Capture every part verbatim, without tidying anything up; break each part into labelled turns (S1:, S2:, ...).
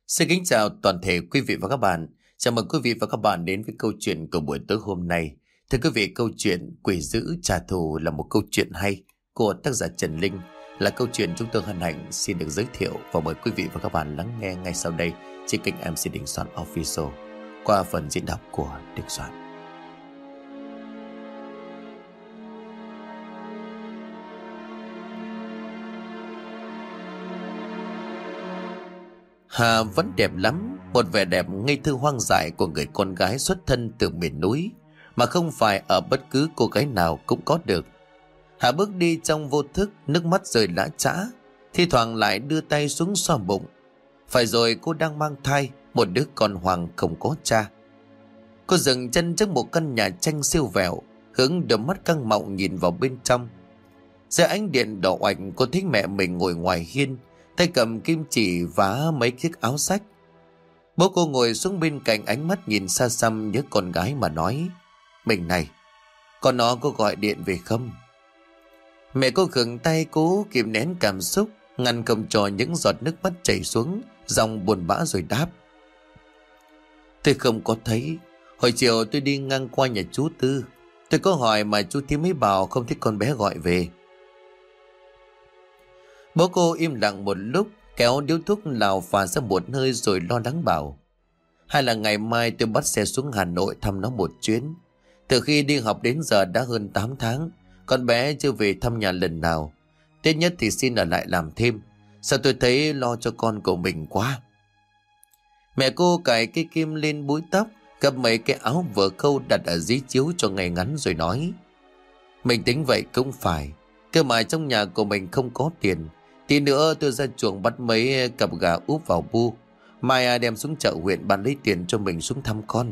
S1: Xin kính chào toàn thể quý vị và các bạn. Chào mừng quý vị và các bạn đến với câu chuyện của buổi tối hôm nay. Thưa quý vị, câu chuyện Quỷ dữ trả thù là một câu chuyện hay của tác giả Trần Linh, là câu chuyện chúng tôi hân hạnh xin được giới thiệu và mời quý vị và các bạn lắng nghe ngay sau đây trên kênh em xê Đình Soạn Official qua phần diễn đọc của Đình Soạn. Hà vẫn đẹp lắm, một vẻ đẹp ngây thơ hoang dại của người con gái xuất thân từ miền núi mà không phải ở bất cứ cô gái nào cũng có được. Hà bước đi trong vô thức, nước mắt rơi lã chã, thi thoảng lại đưa tay xuống xoa bụng. Phải rồi, cô đang mang thai một đứa con hoàng không có cha. Cô dừng chân trước một căn nhà tranh siêu vẹo, hướng đôi mắt căng mọng nhìn vào bên trong. Dưới ánh điện đỏ oạch, cô thấy mẹ mình ngồi ngoài hiên, tay cầm kim chỉ vá mấy chiếc áo xách. Bố cô ngồi xuống bên cạnh, ánh mắt nhìn xa xăm nhớ con gái mà nói: "Mình này, con nó có gọi điện về không?" Mẹ cô khựng tay, cố kìm nén cảm xúc, ngăn không cho những giọt nước mắt chảy xuống, giọng buồn bã rồi đáp: "Tôi không có thấy. Hồi chiều tôi đi ngang qua nhà chú Tư, tôi có hỏi mà chú Thím mới bảo không thấy con bé gọi về." Bố cô im lặng một lúc, kéo điếu thuốc lào phà ra một hơi rồi lo lắng bảo: "Hay là ngày mai tôi bắt xe xuống Hà Nội thăm nó một chuyến. Từ khi đi học đến giờ đã hơn tám tháng, con bé chưa về thăm nhà lần nào. Tết nhất thì xin ở lại làm thêm. Sao tôi thấy lo cho con của mình quá." Mẹ cô cài cây kim lên búi tóc, gấp mấy cái áo vừa khâu đặt ở dưới chiếu cho ngay ngắn rồi nói: "Mình tính vậy cũng phải, cơ mà trong nhà của mình không có tiền. Tí nữa tôi ra chuồng bắt mấy cặp gà úp vào bu, mai đem xuống chợ huyện bán lấy tiền cho mình xuống thăm con."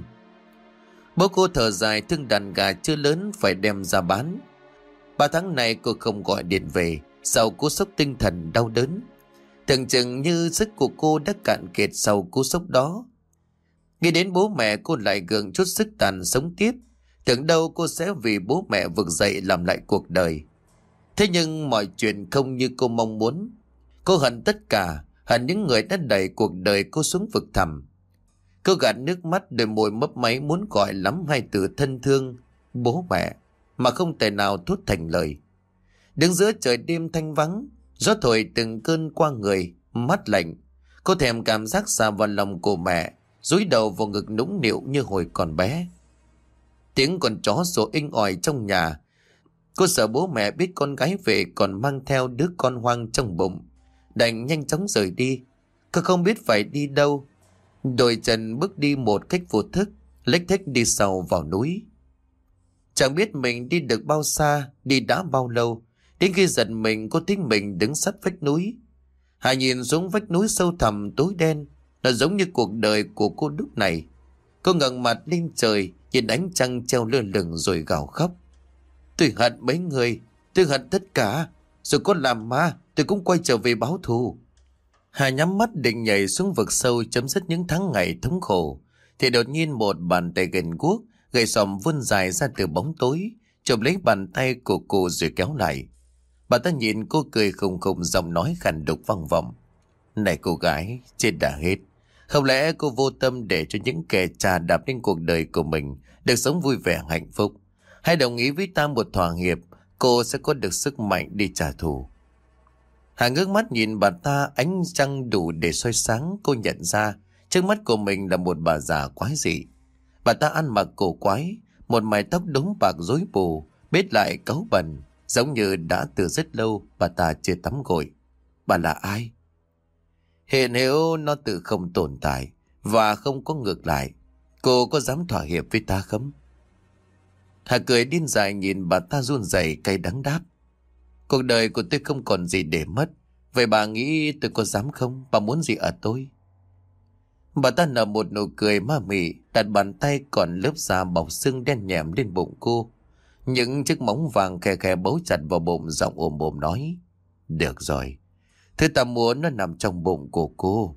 S1: Bố cô thở dài, thương đàn gà chưa lớn phải đem ra bán. Ba tháng này cô không gọi điện về, sau cú sốc tinh thần đau đớn. Tưởng chừng như sức của cô đã cạn kiệt sau cú sốc đó. Nghĩ đến bố mẹ, cô lại gượng chút sức tàn sống tiếp. Tưởng đâu cô sẽ vì bố mẹ vực dậy làm lại cuộc đời. Thế nhưng mọi chuyện không như cô mong muốn. Cô hận tất cả, hận những người đã đẩy cuộc đời cô xuống vực thẳm. Cô gạt nước mắt, đôi môi mấp máy muốn gọi lắm hai từ thân thương, bố mẹ, mà không thể nào thốt thành lời. Đứng giữa trời đêm thanh vắng, gió thổi từng cơn qua người, mắt lạnh. Cô thèm cảm giác xà vào lòng của mẹ, dúi đầu vào ngực nũng nịu như hồi còn bé. Tiếng con chó sủa inh ỏi trong nhà. Cô sợ bố mẹ biết con gái về còn mang theo đứa con hoang trong bụng, đành nhanh chóng rời đi. Cô không biết phải đi đâu, đôi chân bước đi một cách vô thức, lếch thếch đi sau vào núi. Chẳng biết mình đi được bao xa, đi đã bao lâu, đến khi giật mình cô thấy mình đứng sát vách núi. Hà nhìn xuống vách núi sâu thẳm tối đen, nó giống như cuộc đời của cô lúc này. Cô ngẩng mặt lên trời, nhìn ánh trăng treo lơ lửng rồi gào khóc: "Tôi hận mấy người, tôi hận tất cả. Rồi có làm ma, tôi cũng quay trở về báo thù." Hà nhắm mắt định nhảy xuống vực sâu chấm dứt những tháng ngày thống khổ, thì đột nhiên một bàn tay gần guốc gầy xòm vươn dài ra từ bóng tối, chụp lấy bàn tay của cô rồi kéo lại. Bà ta nhìn cô cười khùng khùng, giọng nói khàn đục vang vọng: "Này cô gái, chết đã hết. Không lẽ cô vô tâm để cho những kẻ trà đạp lên cuộc đời của mình được sống vui vẻ hạnh phúc? Hãy đồng ý với ta một thỏa hiệp, cô sẽ có được sức mạnh đi trả thù." Hà ngước mắt nhìn bà ta, ánh trăng đủ để soi sáng. Cô nhận ra trước mắt của mình là một bà già quái dị. Bà ta ăn mặc cổ quái, một mái tóc đốm bạc rối bù, bết lại cáu bẩn, giống như đã từ rất lâu bà ta chưa tắm gội. Bà là ai? Hiện hữu nó tự không tồn tại và không có ngược lại. Cô có dám thỏa hiệp với ta không? Hà cười điên dại nhìn bà ta run rẩy, cay đắng đáp: "Cuộc đời của tôi không còn gì để mất. Vậy bà nghĩ tôi có dám không? Bà muốn gì ở tôi?" Bà ta nở một nụ cười ma mị, đặt bàn tay còn lớp da bọc xương đen nhẹm lên bụng cô. Những chiếc móng vàng khe khe bấu chặt vào bụng, giọng ồm ồm nói: "Được rồi, thứ ta muốn nó nằm trong bụng của cô."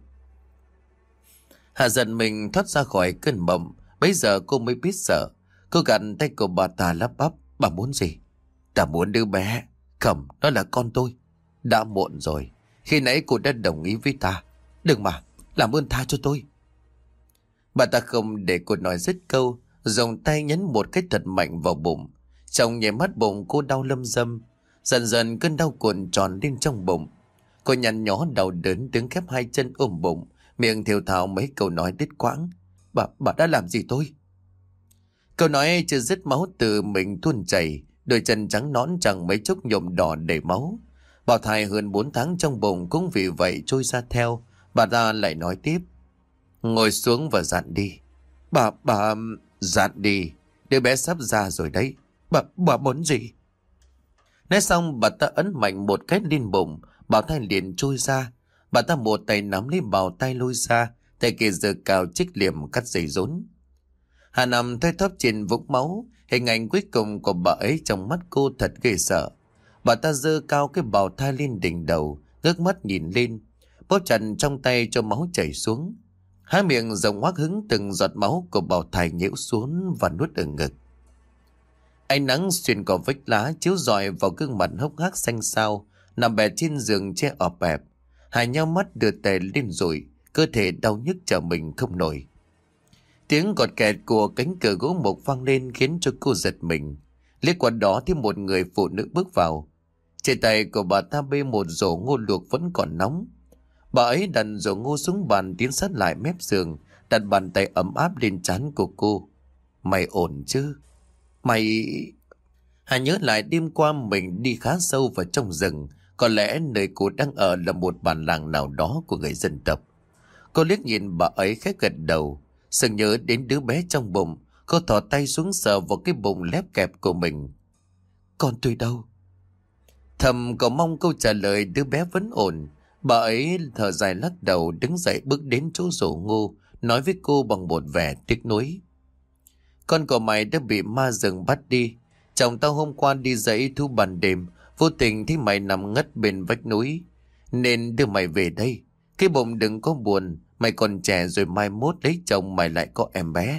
S1: Hà giận mình thoát ra khỏi cơn mộng. Bấy giờ cô mới biết sợ. Cô gạt tay của bà ta lắp bắp: "Bà muốn gì?" "Ta muốn đứa bé. Không, nó là con tôi." "Đã muộn rồi. Khi nãy cô đã đồng ý với ta." "Đừng mà, Làm ơn tha cho tôi. Bà ta không để cô nói dứt câu, dùng tay nhấn một cái thật mạnh vào bụng. Trong nháy mắt bụng cô đau lâm dâm. Dần dần cơn đau cuộn tròn lên trong bụng. Cô nhăn nhó đau đớn đứng khép hai chân ôm bụng, miệng thều thào mấy câu nói đứt quãng. Bà, bà đã làm gì tôi? Câu nói chưa dứt máu từ mình tuôn chảy, đôi chân trắng nõn chẳng mấy chốc nhuộm đỏ đầy máu. Bào thai hơn bốn tháng trong bụng cũng vì vậy trôi ra theo. Bà ta lại nói tiếp. Ngồi xuống và dặn đi. Bà, bà... Dặn đi. Đứa bé sắp ra rồi đấy. Bà, bà muốn gì? Nói xong bà ta ấn mạnh một cái lên bụng. Bào thai liền trôi ra. Bà ta một tay nắm lấy bào tay lôi ra, tay kia giơ cao chiếc liềm cắt dây rốn. Hà nằm thoi thóp trên vũng máu. Hình ảnh cuối cùng của bà ấy trong mắt cô thật ghê sợ. Bà ta giơ cao cái bào thai lên đỉnh đầu, ngước mắt nhìn lên, bóp chặt trong tay cho máu chảy xuống. Há miệng rộng hoác hứng từng giọt máu của bào thai nhiễu xuống và nuốt ở ngực. Ánh nắng xuyên qua vách lá chiếu rọi vào gương mặt hốc hác xanh xao, nằm bệt trên giường che ọp ẹp. Hải nhau mắt đưa tay lên rồi, cơ thể đau nhức trở mình không nổi. Tiếng cọt kẹt của cánh cửa gỗ mục vang lên khiến cho cô giật mình. Liếc qua đó thì một người phụ nữ bước vào. Trên tay của bà ta bê một rổ ngô luộc vẫn còn nóng. Bà ấy đặt rổ ngô xuống bàn tiến sát lại mép giường, đặt bàn tay ấm áp lên trán của cô. Mày ổn chứ? Mày... Hà nhớ lại đêm qua mình đi khá sâu vào trong rừng. Có lẽ nơi cô đang ở là một bản làng nào đó của người dân tộc. Cô liếc nhìn bà ấy khẽ gật đầu. Sừng nhớ đến đứa bé trong bụng, cô thò tay xuống sờ vào cái bụng lép kẹp của mình. Con tôi đâu? Thầm cậu mong câu trả lời đứa bé vẫn ổn. Bà ấy thở dài lắc đầu đứng dậy bước đến chỗ rổ ngô, nói với cô bằng một vẻ tiếc nuối. Con của mày đã bị ma rừng bắt đi. Chồng tao hôm qua đi dãy thu ban đêm, vô tình thấy mày nằm ngất bên vách núi, nên đưa mày về đây. Cái bụng đừng có buồn, mày còn trẻ rồi mai mốt lấy chồng mày lại có em bé.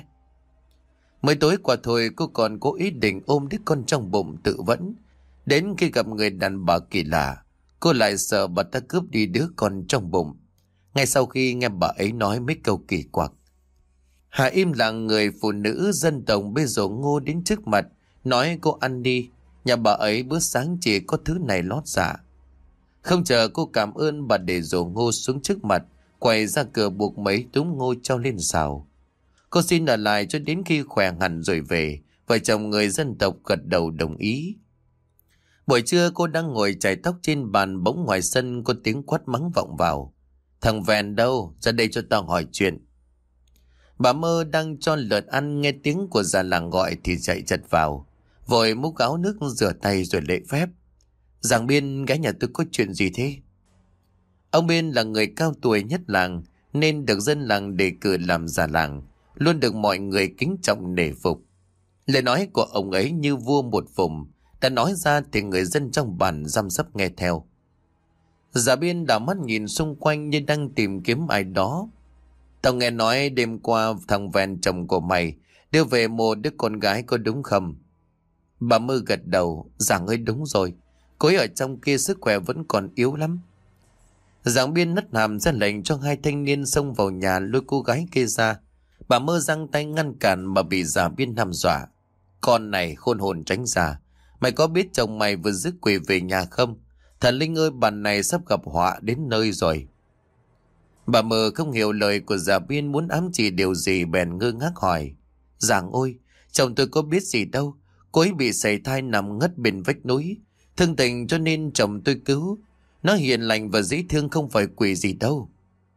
S1: Mới tối qua thôi cô còn có ý định ôm đứa con trong bụng tự vẫn. Đến khi gặp người đàn bà kỳ lạ, cô lại sợ bà ta cướp đi đứa con trong bụng. Ngay sau khi nghe bà ấy nói mấy câu kỳ quặc, Hà im lặng. Người phụ nữ dân tộc bê rổ ngô đến trước mặt, nói cô ăn đi. Nhà bà ấy bữa sáng chỉ có thứ này lót dạ. Không chờ cô cảm ơn, bà để rổ ngô xuống trước mặt, quay ra cửa buộc mấy túm ngô cho lên xào. Cô xin ở lại cho đến khi khỏe hẳn rồi về. Vợ chồng người dân tộc gật đầu đồng ý. Buổi trưa cô đang ngồi chải tóc trên bàn, bỗng ngoài sân có tiếng quát mắng vọng vào. Thằng Vẹn đâu? Ra đây cho tao hỏi chuyện. Bà Mơ đang cho lợn ăn, nghe tiếng của già làng gọi thì chạy chật vào, vội múc gáo nước rửa tay rồi lễ phép. Giàng Biên, gái nhà tôi có chuyện gì thế? Ông Biên là người cao tuổi nhất làng, nên được dân làng đề cử làm già làng, luôn được mọi người kính trọng nể phục. Lời nói của ông ấy như vua một vùng, đã nói ra thì người dân trong bản răm rắp nghe theo. Già Biên đảo mắt nhìn xung quanh như đang tìm kiếm ai đó. Tao nghe nói đêm qua thằng Vẹn chồng của mày đưa về một đứa con gái, có đúng không? Bà Mơ gật đầu. Giàng ơi, đúng rồi, cô ấy ở trong kia sức khỏe vẫn còn yếu lắm. Giàng Biên nất hàm ra lệnh cho hai thanh niên xông vào nhà lôi cô gái kia ra. Bà Mơ giang tay ngăn cản mà bị Giàng Biên hăm dọa. Con này khôn hồn tránh ra. Mày có biết chồng mày vừa rước quỷ về nhà không? Thần linh ơi, bản này sắp gặp họa đến nơi rồi. Bà Mơ không hiểu lời của Giàng Biên muốn ám chỉ điều gì, bèn ngơ ngác hỏi. Giàng ôi, chồng tôi có biết gì đâu. Cô ấy bị sảy thai nằm ngất bên vách núi, thương tình cho nên chồng tôi cứu. Nó hiền lành và dễ thương, không phải quỷ gì đâu.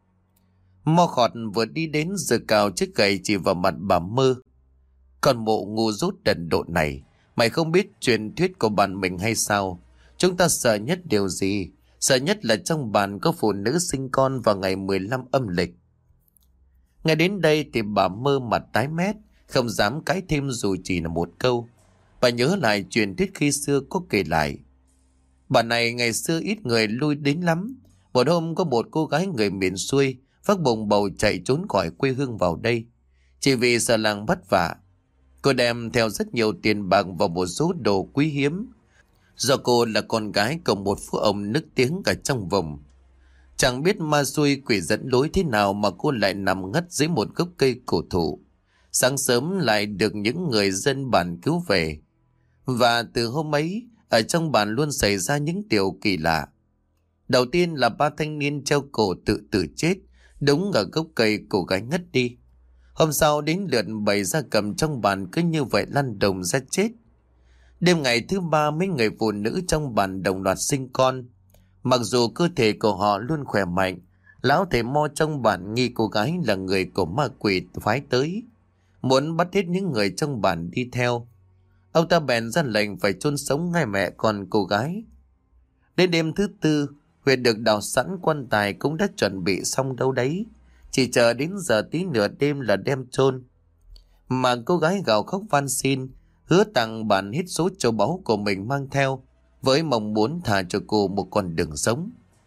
S1: Mo Khọt vừa đi đến giơ cào chiếc gậy chỉ vào mặt bà Mơ. Còn mụ ngu dốt đần độn này, mày không biết truyền thuyết của bản mình hay sao? Chúng ta sợ nhất điều gì? Sợ nhất là trong bản có phụ nữ sinh con vào ngày mười lăm âm lịch. Ngay đến đây thì bà Mơ mặt tái mét, không dám cãi thêm dù chỉ là một câu. Bà nhớ lại truyền thuyết khi xưa có kể lại. Bà này ngày xưa ít người lui đến lắm. Một hôm có một cô gái người miền xuôi vác bồng bầu chạy trốn khỏi quê hương vào đây, chỉ vì sợ làng bắt vạ. Cô đem theo rất nhiều tiền bạc và một số đồ quý hiếm. Do cô là con gái của một phú ông nức tiếng ở trong vùng, Chẳng biết ma xui quỷ dẫn lối thế nào mà cô lại nằm ngất dưới một gốc cây cổ thụ. Sáng sớm lại được những người dân bản cứu về. Và từ hôm ấy, ở trong bản luôn xảy ra những điều kỳ lạ. Đầu tiên là ba thanh niên treo cổ tự tử chết, đúng ở gốc cây cô gái ngất đi. Hôm sau đến lượt bầy gia cầm trong bản cứ như vậy lăn đồng ra chết. Đêm ngày thứ ba mấy người phụ nữ trong bản đồng loạt sinh con. Mặc dù cơ thể của họ luôn khỏe mạnh, lão thầy mo trong bản nghi cô gái là người của ma quỷ phái tới, muốn bắt hết những người trong bản đi theo. Ông ta bèn ra lệnh phải chôn sống ngay mẹ con cô gái. Đến đêm thứ tư, huyệt được đào sẵn, quan tài cũng đã chuẩn bị xong đâu đấy, chỉ chờ đến giờ tí nửa đêm là đem chôn. Mà cô gái gào khóc van xin, hứa tặng bản hết số châu báu của mình mang theo, với mong muốn thả cho cô một con đường sống.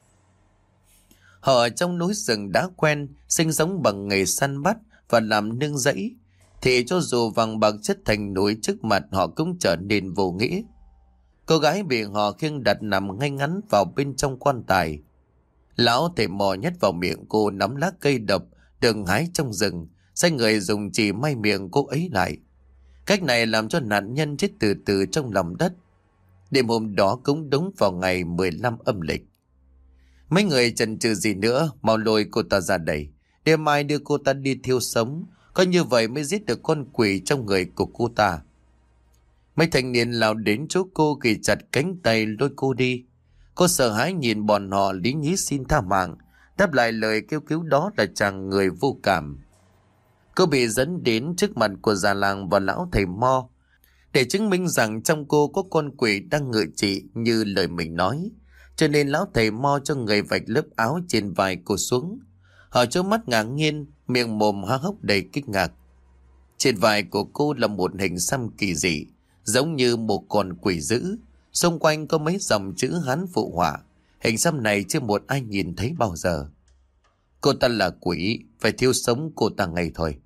S1: Họ ở trong núi rừng đã quen, sinh sống bằng nghề săn bắt và làm nương rẫy, thì cho dù vàng bạc chất thành núi trước mặt họ cũng trở nên vô nghĩa. Cô gái bị họ khiêng đặt nằm ngay ngắn vào bên trong quan tài. Lão thầy mò nhét vào miệng cô nắm lá cây độc đường hái trong rừng, sai người dùng chỉ may miệng cô ấy lại. Cách này làm cho nạn nhân chết từ từ trong lòng đất. Đêm hôm đó cũng đúng vào ngày mười lăm âm lịch. Mấy người chần chừ gì nữa, mau lôi cô ta ra đây, đêm mai đưa cô ta đi thiêu sống, có như vậy mới giết được con quỷ trong người của cô ta. Mấy thanh niên lao đến chỗ cô ghi chặt cánh tay lôi cô đi. Cô sợ hãi nhìn bọn họ lý nhí xin tha mạng, đáp lại lời kêu cứu đó là chàng người vô cảm. Cô bị dẫn đến trước mặt của già làng và lão thầy mo, để chứng minh rằng trong cô có con quỷ đang ngự trị như lời mình nói. Cho nên lão thầy mo cho người vạch lớp áo trên vai cô xuống. Họ trố mắt ngạc nhiên, miệng mồm há hốc đầy kinh ngạc. Trên vai của cô là một hình xăm kỳ dị, giống như một con quỷ dữ. Xung quanh có mấy dòng chữ Hán phụ họa. Hình xăm này chưa một ai nhìn thấy bao giờ. Cô ta là quỷ, phải thiêu sống cô ta ngay thôi.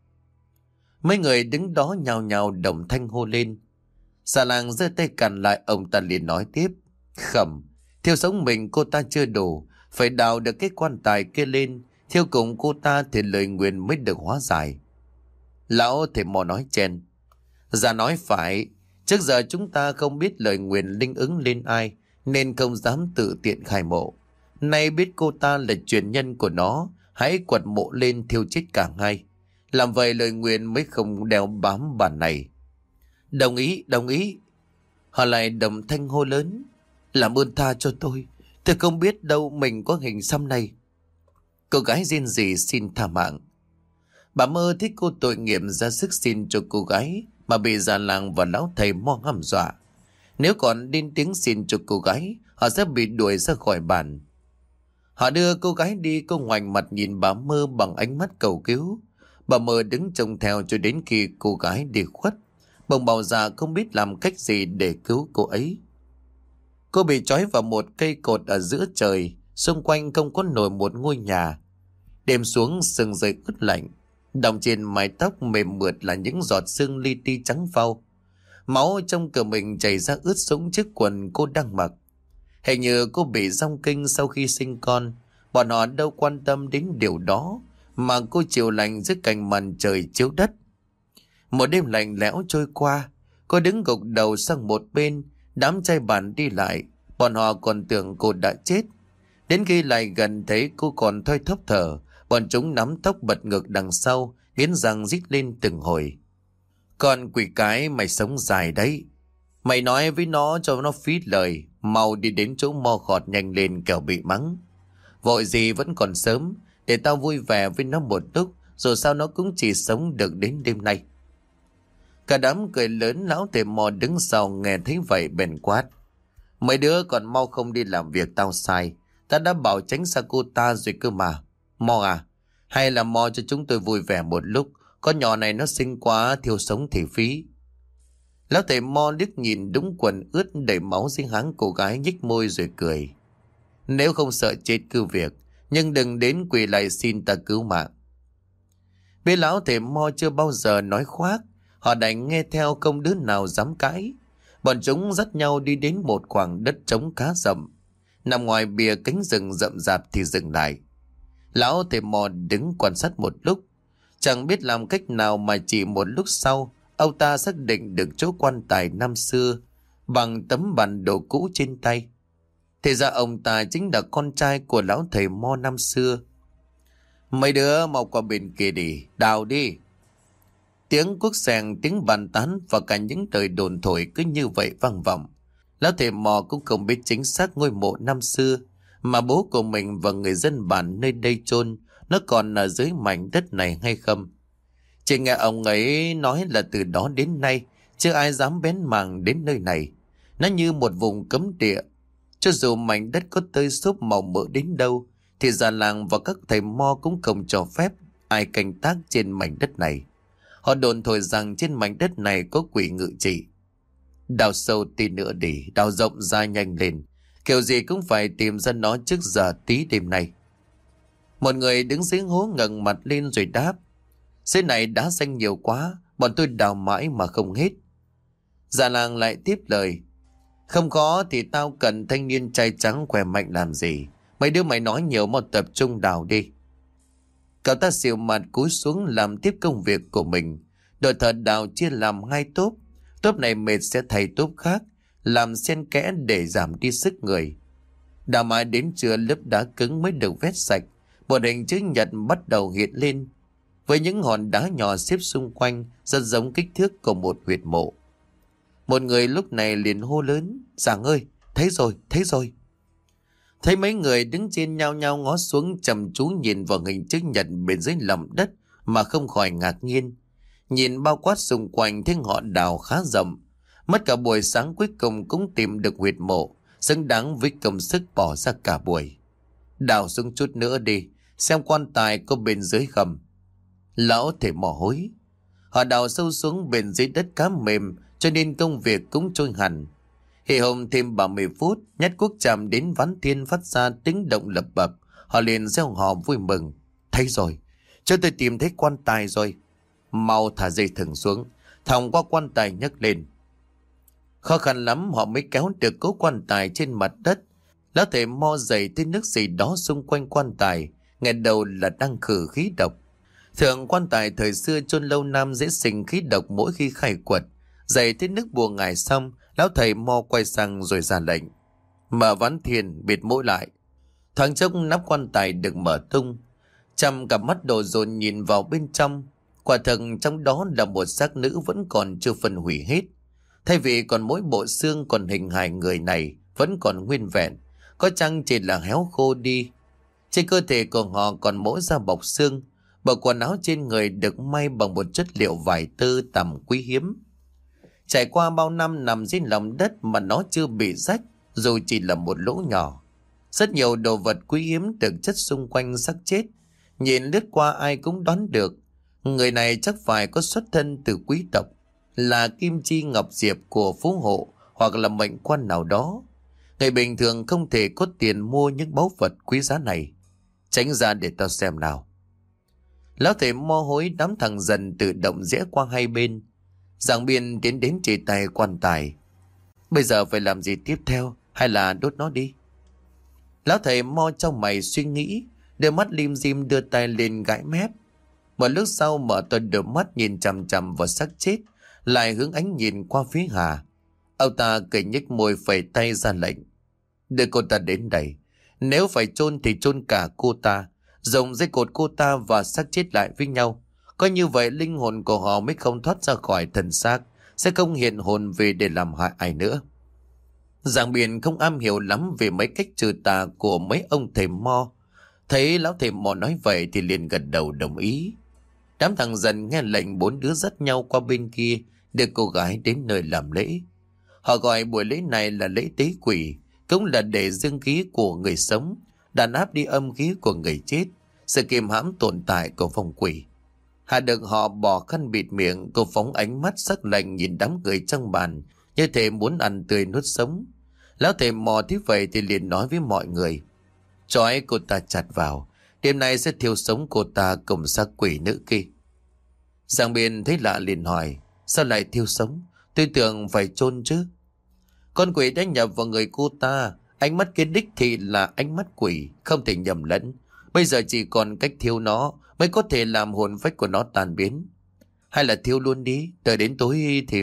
S1: Mấy người đứng đó nhào nhào đồng thanh hô lên. Già làng giơ tay cản lại, ông ta liền nói tiếp. Khẩm, thiêu sống mình cô ta chưa đủ, phải đào được cái quan tài kia lên, thiêu cùng cô ta thì lời nguyền mới được hóa giải. Lão thầy mò nói chen. Già nói phải, trước giờ chúng ta không biết lời nguyền linh ứng lên ai, nên không dám tự tiện khai mộ. Nay biết cô ta là truyền nhân của nó, hãy quật mộ lên thiêu chết cả hai. Làm vậy lời nguyền mới không đeo bám bản này. Đồng ý, đồng ý. Họ lại đồng thanh hô lớn. Làm ơn tha cho tôi, tôi không biết đâu mình có hình xăm này. Cô gái rên rỉ xin tha mạng. Bà mơ thích cô tội nghiệp ra sức xin cho cô gái, mà bị già làng và lão thầy mo hăm dọa. Nếu còn đến tiếng xin cho cô gái, họ sẽ bị đuổi ra khỏi bản. Họ đưa cô gái đi, cô ngoảnh mặt nhìn bà mơ bằng ánh mắt cầu cứu. Bà mơ đứng trông theo cho đến khi cô gái đi khuất. Bồng bào già không biết làm cách gì để cứu cô ấy. Cô bị trói vào một cây cột ở giữa trời, xung quanh không có nổi một ngôi nhà. Đêm xuống sương rơi ướt lạnh, đọng trên mái tóc mềm mượt là những giọt sương li ti trắng phau. Máu trong cửa mình chảy ra ướt sũng chiếc quần cô đang mặc. Hình như cô bị rong kinh sau khi sinh con. Bọn họ đâu quan tâm đến điều đó, mà cô chịu lạnh dưới cành màn trời chiếu đất. Một đêm lạnh lẽo trôi qua, cô đứng gục đầu sang một bên. Đám trai bản đi lại, bọn họ còn tưởng cô đã chết. Đến khi lại gần thấy cô còn thoi thóp thở, bọn chúng nắm tóc bật ngược đằng sau, nghiến răng rít lên từng hồi. Con quỷ cái, mày sống dài đấy. Mày nói với nó cho nó phí lời, mau đi đến chỗ mo khọt nhanh lên kẻo bị mắng. Vội gì vẫn còn sớm, để tao vui vẻ với nó một lúc, rồi sao nó cũng chỉ sống được đến đêm nay. Cả đám cười lớn, lão thầy mò đứng sau nghe thấy vậy bèn quát. Mấy đứa còn mau không đi làm việc tao sai. Ta đã bảo tránh xa cô ta rồi cơ mà. Mò à, hay là mò cho chúng tôi vui vẻ một lúc. Con nhỏ này nó xinh quá, thiêu sống thì phí. Lão thầy mo liếc nhìn đúng quần ướt đầy máu dính háng cô gái, nhếch môi rồi cười. Nếu không sợ chết cứ việc, nhưng đừng đến quỳ lại xin ta cứu mạng. Biết lão thầy mo chưa bao giờ nói khoác, họ đành nghe theo, không đứa nào dám cãi. Bọn chúng dắt nhau đi đến một khoảng đất trống khá rộng. nằm ngoài bìa cánh rừng rậm rạp thì dừng lại. Lão thầy mò đứng quan sát một lúc, chẳng biết làm cách nào mà chỉ một lúc sau, ông ta xác định được chỗ quan tài năm xưa bằng tấm bản đồ cũ trên tay. Thì ra ông ta chính là con trai của lão thầy mo năm xưa. Mấy đứa mau qua bên kia đi, đào đi. Tiếng cuốc sèn, tiếng bàn tán và cả những lời đồn thổi cứ như vậy vang vọng. Lão thầy mò cũng không biết chính xác ngôi mộ năm xưa mà bố của mình và người dân bản nơi đây chôn nó còn ở dưới mảnh đất này hay không. Chỉ nghe ông ấy nói là từ đó đến nay chưa ai dám bén mảng đến nơi này. Nó như một vùng cấm địa. Cho dù mảnh đất có tơi xốp màu mỡ đến đâu thì già làng và các thầy mo cũng không cho phép ai canh tác trên mảnh đất này. Họ đồn thổi rằng trên mảnh đất này có quỷ ngự trị. Đào sâu tí nữa đi, đào rộng ra nhanh lên, kiểu gì cũng phải tìm ra nó trước giờ tí đêm nay. Một người đứng dưới hố ngẩng mặt lên rồi đáp: dưới này đá xanh nhiều quá, bọn tôi đào mãi mà không hết. Già làng lại tiếp lời: không có thì tao cần thanh niên trai trắng khỏe mạnh làm gì. Mấy đứa mày nói nhiều mà tập trung đào đi. Cậu ta xỉu mặt cúi xuống làm tiếp công việc của mình. Đội thợ đào chia làm hai tốp. Tốp này mệt sẽ thay tốp khác, làm xen kẽ để giảm đi sức người. Đào mãi đến trưa lớp đá cứng mới được vét sạch. Một hình chữ nhật bắt đầu hiện lên, với những hòn đá nhỏ xếp xung quanh, rất giống kích thước của một huyệt mộ. Một người lúc này liền hô lớn: Giàng ơi, thấy rồi, thấy rồi. Thấy mấy người đứng trên nhau nhau ngó xuống chăm chú nhìn vào hình chữ nhật bên dưới lòng đất mà không khỏi ngạc nhiên. Nhìn bao quát xung quanh thấy họ đào khá rộng. Mất cả buổi sáng cuối cùng cũng tìm được huyệt mộ, xứng đáng với công sức bỏ ra cả buổi. Đào xuống chút nữa đi, xem quan tài có bên dưới không. Lão thầy mò hối. Họ đào sâu xuống bên dưới đất cá mềm, cho nên công việc cũng trôi hẳn. Hì hồng thêm ba mươi phút, nhát cuốc chạm đến ván thiên phát ra tiếng động lập bập. Họ liền reo hò vui mừng: thấy rồi, cho tôi tìm thấy quan tài rồi. Mau thả dây thừng xuống, thòng qua quan tài nhấc lên. Khó khăn lắm họ mới kéo được cố quan tài trên mặt đất. Lão thầy mo dày tới nước gì đó xung quanh quan tài, nghe đầu là đang khử khí độc. Thường quan tài thời xưa chôn lâu năm dễ sinh khí độc mỗi khi khai quật. Dày tới nước bùa ngài xong, lão thầy mo quay sang rồi ra lệnh: mở ván thiền, bịt mũi lại. Thoáng chốc nắp quan tài được mở tung. Trăm cặp mắt đồ dồn nhìn vào bên trong. Quả thật trong đó là một xác nữ vẫn còn chưa phân hủy hết. Thay vì còn mỗi bộ xương, còn hình hài người này vẫn còn nguyên vẹn, có chăng chỉ là héo khô đi. Trên cơ thể của họ còn mỗi da bọc xương. Bộ quần áo trên người được may bằng một chất liệu vải tơ tầm quý hiếm. Trải qua bao năm nằm dưới lòng đất mà nó chưa bị rách, dù chỉ là một lỗ nhỏ. Rất nhiều đồ vật quý hiếm được chất xung quanh xác chết. Nhìn lướt qua ai cũng đoán được người này chắc phải có xuất thân từ quý tộc, là kim chi ngọc diệp của phú hộ hoặc là mệnh quan nào đó. Người bình thường không thể có tiền mua những báu vật quý giá này. Tránh ra để tao xem nào. Lão thầy mo hối đám thằng dần tự động rẽ qua hai bên. Giảng biên tiến đến chỉ tay quan tài: bây giờ phải làm gì tiếp theo, hay là đốt nó đi? Lão thầy mo trong mày suy nghĩ, đôi mắt lim dim đưa tay lên gãi mép. Một lúc sau mở toàn đôi mắt nhìn chằm chằm vào xác chết, lại hướng ánh nhìn qua phía Hà. Ông ta cười nhếch môi phẩy tay ra lệnh: đưa cô ta đến đây. Nếu phải chôn thì chôn cả cô ta, dùng dây cột cô ta và xác chết lại với nhau. Có như vậy linh hồn của họ mới không thoát ra khỏi thân xác, sẽ không hiện hồn về để làm hại ai nữa. Giảng biên không am hiểu lắm về mấy cách trừ tà của mấy ông thầy mo. Thấy lão thầy mo nói vậy thì liền gật đầu đồng ý. Đám thằng dần nghe lệnh, bốn đứa dắt nhau qua bên kia đưa cô gái đến nơi làm lễ. Họ gọi buổi lễ này là lễ tế quỷ, cũng là để dương khí của người sống, đàn áp đi âm khí của người chết, sự kiềm hãm tồn tại của phong quỷ. Hạ được họ bỏ khăn bịt miệng, cô phóng ánh mắt sắc lạnh nhìn đám người trong bàn, như thể muốn ăn tươi nuốt sống. Lão thầy mò thấy vậy thì liền nói với mọi người: trói cô ta chặt vào, đêm nay sẽ thiêu sống cô ta cùng xác quỷ nữ kia. Giang biên thấy lạ liền hỏi: sao lại thiêu sống? Tôi tưởng phải chôn chứ. Con quỷ đã nhập vào người cô ta, Ánh mắt kia đích thị là ánh mắt quỷ, không thể nhầm lẫn. Bây giờ chỉ còn cách thiêu nó mới có thể làm hồn phách của nó tan biến. Hay là thiêu luôn đi, đợi đến tối thì...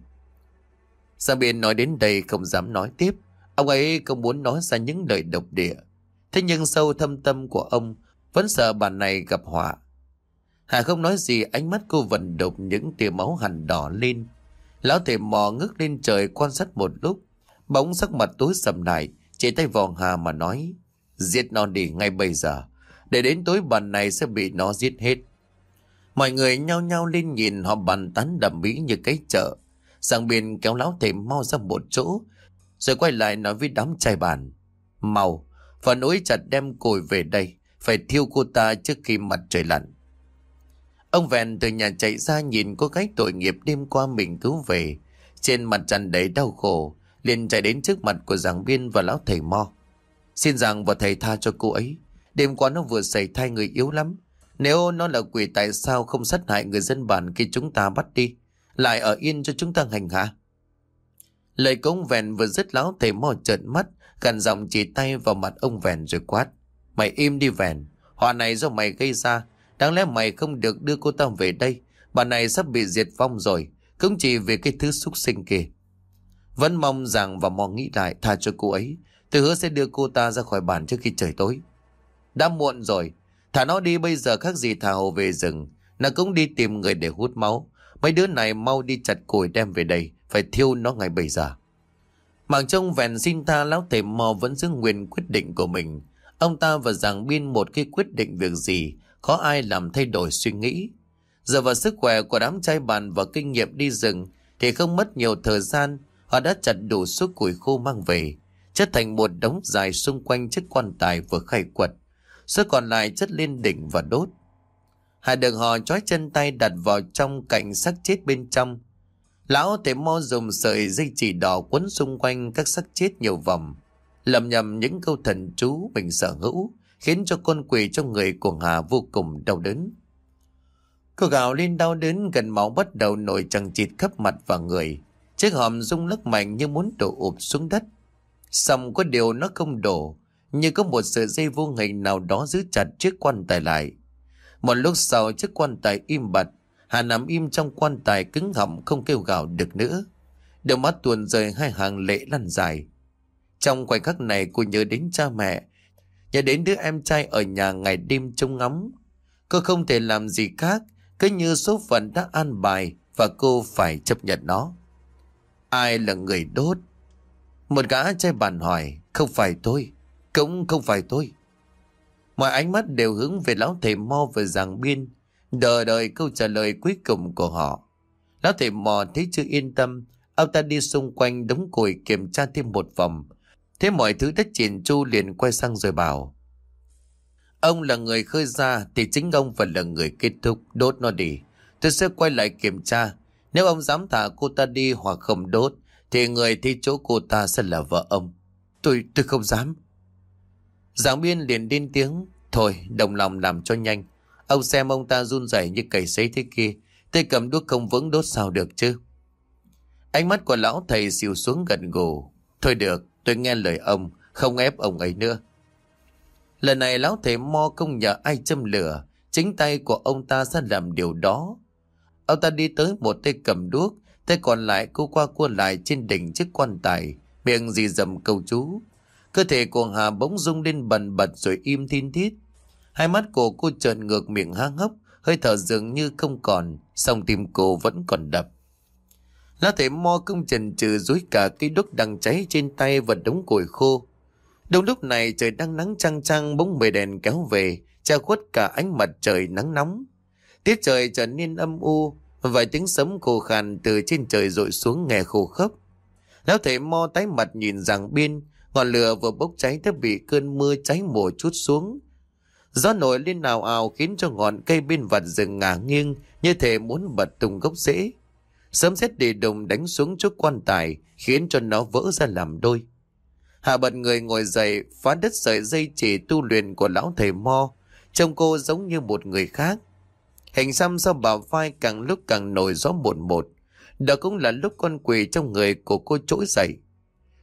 S1: Giang Biên nói đến đây không dám nói tiếp. Ông ấy không muốn nói ra những lời độc địa. Thế nhưng sâu thâm tâm của ông vẫn sợ bà này gặp họa. Hà không nói gì, ánh mắt cô vận đục những tia máu hằn đỏ lên. Lão thầy mò ngước lên trời quan sát một lúc, bỗng sắc mặt tối sầm lại, chỉ tay vào Hà mà nói: giết nó đi ngay bây giờ, để đến tối bà này sẽ bị nó giết hết. Mọi người nhao nhao lên nhìn, họ bàn tán đầm mỹ như cái chợ. Giang Biên kéo lão thầy mau ra một chỗ, rồi quay lại nói với đám trai bàn: mau, và nối chặt đem cồi về đây, phải thiêu cô ta trước khi mặt trời lặn. Ông Vẹn từ nhà chạy ra nhìn cô gái tội nghiệp đêm qua mình cứu về, trên mặt tràn đầy đau khổ, liền chạy đến trước mặt của Giang Biên và lão thầy Mo. Xin rằng và thầy tha cho cô ấy, đêm qua nó vừa xảy thai người yếu lắm. Nếu nó là quỷ tại sao không sát hại người dân bản khi chúng ta bắt đi, lại ở yên cho chúng ta hành hạ? Lời của ông Vẹn vừa dứt, lão thầy Mo trợn mắt, gằn giọng chỉ tay vào mặt ông Vẹn rồi quát: mày im đi Vẹn, họa này do mày gây ra. Đáng lẽ mày không được đưa cô ta về đây. Bà này sắp bị diệt vong rồi, cũng chỉ vì cái thứ súc sinh kia. Vẫn mong rằng và mong nghĩ lại, tha cho cô ấy. Tôi hứa sẽ đưa cô ta ra khỏi bản trước khi trời tối. Đã muộn rồi, thả nó đi bây giờ khác gì thả hổ về rừng. Nó cũng đi tìm người để hút máu. Mấy đứa này mau đi chặt củi đem về đây, phải thiêu nó ngay bây giờ. Mạng trông Vẹn xin tha, lão thầy Mò vẫn giữ nguyên quyết định của mình. Ông ta và Giang Biên một cái quyết định việc gì khó ai làm thay đổi suy nghĩ. Giờ vào sức khỏe của đám trai bàn và kinh nghiệm đi rừng thì không mất nhiều thời gian, họ đã chặt đủ số củi khô mang về, chất thành một đống dài xung quanh chiếc quan tài vừa khai quật. Số còn lại chất lên đỉnh và đốt. Hà được họ trói chân tay đặt vào trong cạnh xác chết bên trong. Lão thầy Mo dùng sợi dây chỉ đỏ quấn xung quanh các xác chết nhiều vòng, lầm nhầm những câu thần chú mình sở hữu, khiến cho con quỷ trong người của Hà vô cùng đau đớn. Cô gào lên đau đớn, gần máu bắt đầu nổi chằng chịt khắp mặt và người. Chiếc hòm rung lắc mạnh như muốn đổ ụp xuống đất. Xong có điều nó không đổ, như có một sợi dây vô hình nào đó giữ chặt chiếc quan tài lại. Một lúc sau chiếc quan tài im bặt. Hà nằm im trong quan tài cứng họng, không kêu gào được nữa. Đôi mắt tuôn rơi hai hàng lệ lăn dài. Trong khoảnh khắc này cô nhớ đến cha mẹ, nhớ đến đứa em trai ở nhà ngày đêm trông ngóng. Cô không thể làm gì khác, cứ như số phận đã an bài và cô phải chấp nhận nó. Ai là người đốt? Một gã trai bàn hỏi. Không phải tôi, cũng không phải tôi. Mọi ánh mắt đều hướng về lão thầy Mo và Giang Biên, đợi đợi câu trả lời cuối cùng của họ. Lão thầy Mò thấy chưa yên tâm, ông ta đi xung quanh đống củi kiểm tra thêm một vòng. Thế mọi thứ đã chỉn chu liền quay sang rồi bảo: ông là người khơi ra thì chính ông phải là người kết thúc. Đốt nó đi, tôi sẽ quay lại kiểm tra. Nếu ông dám thả cô ta đi hoặc không đốt thì người thi chỗ cô ta sẽ là vợ ông. Tôi, tôi không dám. Giang Biên liền điên tiếng: thôi đồng lòng làm cho nhanh. Ông xem ông ta run rẩy như cầy sấy thế kia, tay cầm đuốc không vững đốt sao được chứ. Ánh mắt của lão thầy xìu xuống gần gù. Thôi được, tôi nghe lời ông, không ép ông ấy nữa. Lần này lão thầy Mo không nhờ ai châm lửa, chính tay của ông ta sẽ làm điều đó. Ông ta đi tới, một tay cầm đuốc, tay còn lại cô qua cua lại trên đỉnh chiếc quan tài, miệng rì rầm câu chú. Cơ thể của Hà bỗng rung lên bần bật rồi im thin thít. Hai mắt của cô trợn ngược, miệng há hốc, hơi thở dường như không còn, song tim cô vẫn còn đập. Lão thầy Mo không chần chừ dúi cả cây đuốc đang cháy trên tay vào đống củi khô. Đúng lúc này trời đang nắng chang chang, bóng mây đèn kéo về, che khuất cả ánh mặt trời nắng nóng. Tiết trời trở nên âm u, vài tiếng sấm khô khàn từ trên trời dội xuống nghe khô khốc. Lão thầy Mo tái mặt nhìn Giang Biên, ngọn lửa vừa bốc cháy đã bị cơn mưa cháy mùa trút xuống. Gió nổi lên ào ào khiến cho ngọn cây bên vặt rừng ngả nghiêng, như thể muốn bật tung gốc rễ. Sấm sét địa đùng đánh xuống chỗ quan tài, khiến cho nó vỡ ra làm đôi. Hà bật người ngồi dậy, phá đứt sợi dây chỉ tu luyện của lão thầy Mo. Trông cô giống như một người khác. Hình xăm sau bả vai càng lúc càng nổi gió một một. Đó cũng là lúc con quỷ trong người của cô trỗi dậy.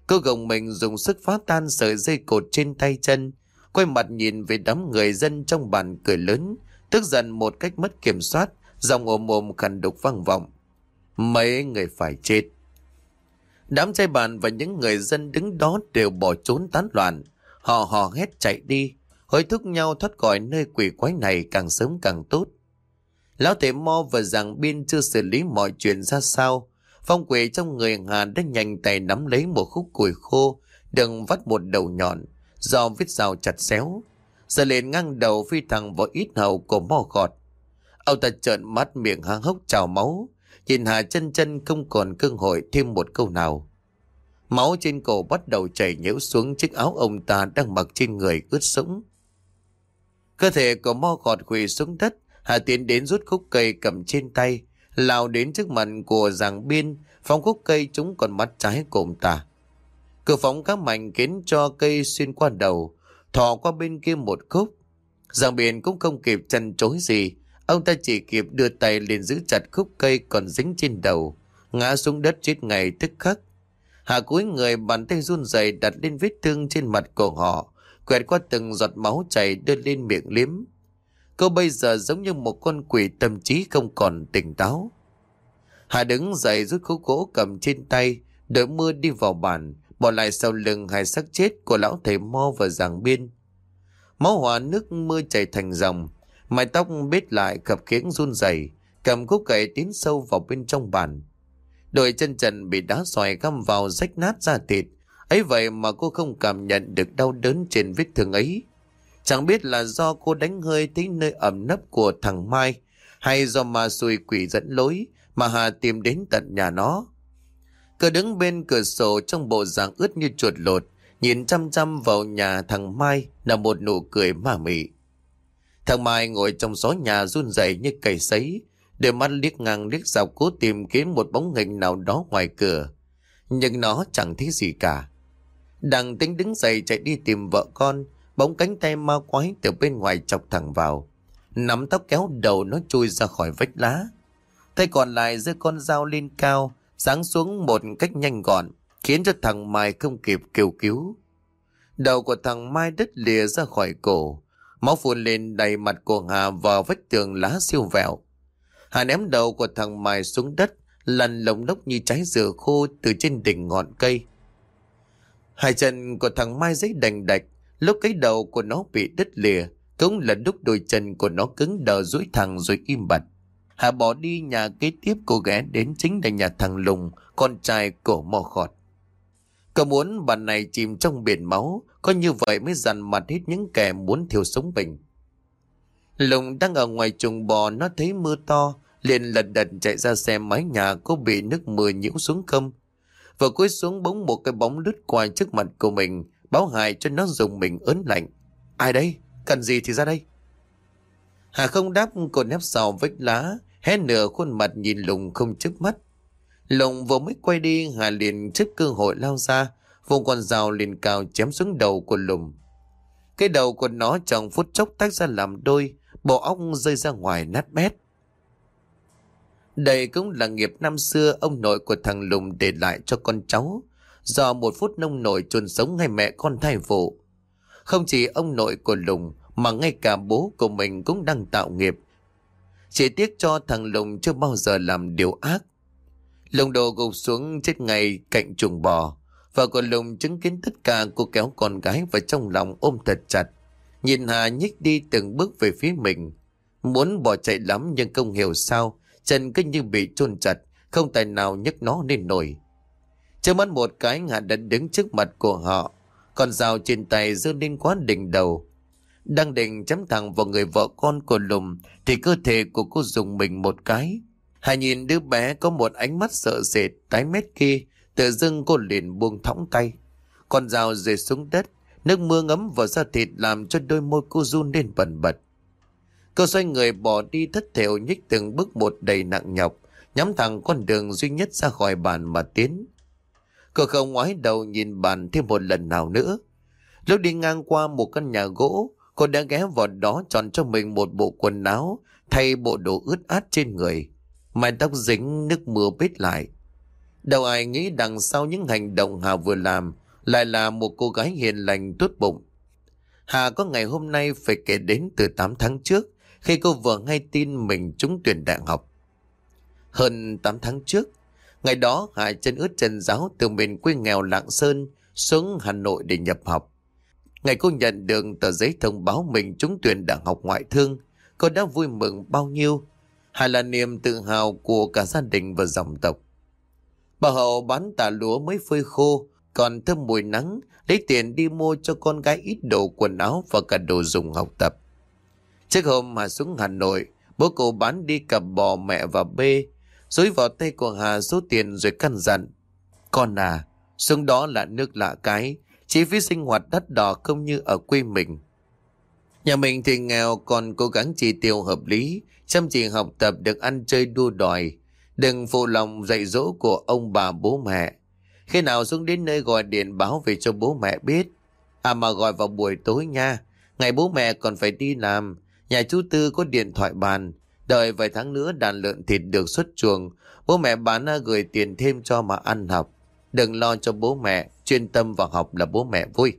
S1: Cô gồng mình dùng sức phá tan sợi dây cột trên tay chân, quay mặt nhìn về đám người dân trong bàn cười lớn, tức giận một cách mất kiểm soát, giọng ồm ồm khàn đục vang vọng. Mấy người phải chết. Đám trai bàn và những người dân đứng đó đều bỏ trốn tán loạn. Họ hò hét chạy đi, hối thúc nhau thoát khỏi nơi quỷ quái này càng sớm càng tốt. Lão Thể Mo và Giàng Biên chưa xử lý mọi chuyện ra sao. Phong quỷ trong người Hà đã nhanh tay nắm lấy một khúc củi khô, đừng vắt một đầu nhọn, do vết dao chặt xéo. Giờ lên ngang đầu phi thẳng vào ít hầu của Mo Khọt. Ông ta trợn mắt miệng há hốc trào máu, nhìn Hà chân chân không còn cơ hội thêm một câu nào. Máu trên cổ bắt đầu chảy nhễu xuống chiếc áo ông ta đang mặc trên người ướt sũng. Cơ thể của Mo Khọt quỳ xuống đất. Hà tiến đến rút khúc cây cầm trên tay, lao đến trước mặt của Giàng Biên, phóng khúc cây trúng còn mắt trái của ông ta. Cự phóng khá mạnh khiến cho cây xuyên qua đầu, thò qua bên kia một khúc. Giàng Biên cũng không kịp chăn chối gì, ông ta chỉ kịp đưa tay lên giữ chặt khúc cây còn dính trên đầu, ngã xuống đất chết ngay tức khắc. Hà cúi người, bàn tay run rẩy đặt lên vết thương trên mặt của họ, quẹt qua từng giọt máu chảy đưa lên miệng liếm. Cô bây giờ giống như một con quỷ tâm trí không còn tỉnh táo. Hà đứng dậy rút khúc gỗ cầm trên tay, đợi mưa đi vào bàn, bỏ lại sau lưng hai xác chết của lão thầy Mo và Giàng Biên. Máu hòa nước mưa chảy thành dòng, mái tóc bết lại khập khiễng run rẩy, cầm khúc gậy tiến sâu vào bên trong bàn. Đôi chân trần bị đá xoài găm vào rách nát da thịt, ấy vậy mà cô không cảm nhận được đau đớn trên vết thương ấy. Chẳng biết là do cô đánh hơi tới nơi ẩm nấp của thằng Mai, hay do ma xui quỷ dẫn lối mà Hà tìm đến tận nhà nó. Cứ đứng bên cửa sổ trong bộ dạng ướt như chuột lột, nhìn chăm chăm vào nhà thằng Mai là một nụ cười ma mị. Thằng Mai ngồi trong gió nhà run rẩy như cầy sấy, đôi mắt liếc ngang liếc dọc cố tìm kiếm một bóng hình nào đó ngoài cửa. Nhưng nó chẳng thấy gì cả. Đang tính đứng dậy chạy đi tìm vợ con, bỗng cánh tay ma quái từ bên ngoài chọc thẳng vào, nắm tóc kéo đầu nó chui ra khỏi vách lá. Tay còn lại giơ con dao lên cao, giáng xuống một cách nhanh gọn, khiến cho thằng Mai không kịp kêu cứu. Đầu của thằng Mai đứt lìa ra khỏi cổ, máu phun lên đầy mặt của Hà vào vách tường lá siêu vẹo. Hà ném đầu của thằng Mai xuống đất, lăn lông lốc như trái dừa khô từ trên đỉnh ngọn cây. Hai chân của thằng Mai giấy đành đạch, lúc cái đầu của nó bị đứt lìa, cũng là lúc đôi chân của nó cứng đờ duỗi thẳng rồi im bặt. Hà bỏ đi nhà kế tiếp, cô ghé đến chính là nhà thằng Lùng, con trai của Mo Khọt. Cậu muốn bà này chìm trong biển máu, có như vậy mới dằn mặt hết những kẻ muốn thiêu sống mình. Lùng đang ở ngoài chuồng bò, nó thấy mưa to, liền lật đật chạy ra xem mái nhà có bị nước mưa nhiễu xuống không. Vừa cúi xuống bỗng một cái bóng lướt qua trước mặt của mình, báo hại cho nó dùng mình ớn lạnh. Ai đây? Cần gì thì ra đây. Hà không đáp, cô nép sau vách lá, hé nửa khuôn mặt nhìn Lùng không chớp mắt. Lùng vừa mới quay đi, Hà liền trước cơ hội lao ra, vùng con dao lên cao chém xuống đầu của Lùng. Cái đầu của nó trong phút chốc tách ra làm đôi, bộ óc rơi ra ngoài nát bét. Đây cũng là nghiệp năm xưa ông nội của thằng Lùng để lại cho con cháu, do một phút nông nổi chôn sống hai mẹ con thai phụ. Không chỉ ông nội của Lùng mà ngay cả bố của mình cũng đang tạo nghiệp. Chỉ tiếc cho thằng Lùng chưa bao giờ làm điều ác. Lùng đồ gục xuống chết ngay cạnh chuồng bò. Vợ của Lùng chứng kiến tất cả, cô kéo con gái vào trong lòng ôm thật chặt, nhìn Hà nhích đi từng bước về phía mình. Muốn bỏ chạy lắm nhưng không hiểu sao chân cứ như bị chôn chặt, không tài nào nhấc nó lên nổi. Chưa mất một cái, Hà đã đứng trước mặt của họ, con dao trên tay giơ lên quá đỉnh đầu. Đang định chém thẳng vào người vợ con của Lùng thì cơ thể của cô dùng mình một cái. Hà nhìn đứa bé có một ánh mắt sợ sệt tái mét kia, tự dưng cô liền buông thõng tay. Con dao rơi xuống đất, nước mưa ngấm vào da thịt làm cho đôi môi cô run lên bần bật. Cô xoay người bỏ đi thất thểu, nhích từng bước một đầy nặng nhọc, nhắm thẳng con đường duy nhất ra khỏi bàn mà tiến. Cô không ngoái đầu nhìn bàn thêm một lần nào nữa. Lúc đi ngang qua một căn nhà gỗ, cô đã ghé vào đó chọn cho mình một bộ quần áo, thay bộ đồ ướt át trên người. Mái tóc dính nước mưa bết lại. Đâu ai nghĩ đằng sau những hành động Hà vừa làm lại là một cô gái hiền lành tốt bụng. Hà có ngày hôm nay phải kể đến từ tám tháng trước, khi cô vừa nghe tin mình trúng tuyển đại học. Hơn tám tháng trước, ngày đó Hà chân ướt chân ráo từ miền quê nghèo Lạng Sơn xuống Hà Nội để nhập học. Ngày cô nhận được tờ giấy thông báo mình trúng tuyển đại học ngoại thương, cô đã vui mừng bao nhiêu. Hà là niềm tự hào của cả gia đình và dòng tộc. Bà Hậu bán tà lúa mới phơi khô, còn thơm mùi nắng, lấy tiền đi mua cho con gái ít đồ quần áo và cả đồ dùng học tập. Trước hôm Hà xuống Hà Nội, bố cô bán đi cặp bò mẹ và bê, dối vào tay của Hà số tiền rồi căn dặn: con à, xuống đó là nước lạ cái, chi phí sinh hoạt đắt đỏ không như ở quê mình. Nhà mình thì nghèo, còn cố gắng chi tiêu hợp lý, chăm chỉ học tập, được ăn chơi đua đòi. Đừng phụ lòng dạy dỗ của ông bà bố mẹ. Khi nào xuống đến nơi gọi điện báo về cho bố mẹ biết. À mà gọi vào buổi tối nha, ngày bố mẹ còn phải đi làm. Nhà chú Tư có điện thoại bàn, đợi vài tháng nữa đàn lợn thịt được xuất chuồng, bố mẹ bán ra gửi tiền thêm cho mà ăn học. Đừng lo cho bố mẹ, chuyên tâm vào học là bố mẹ vui.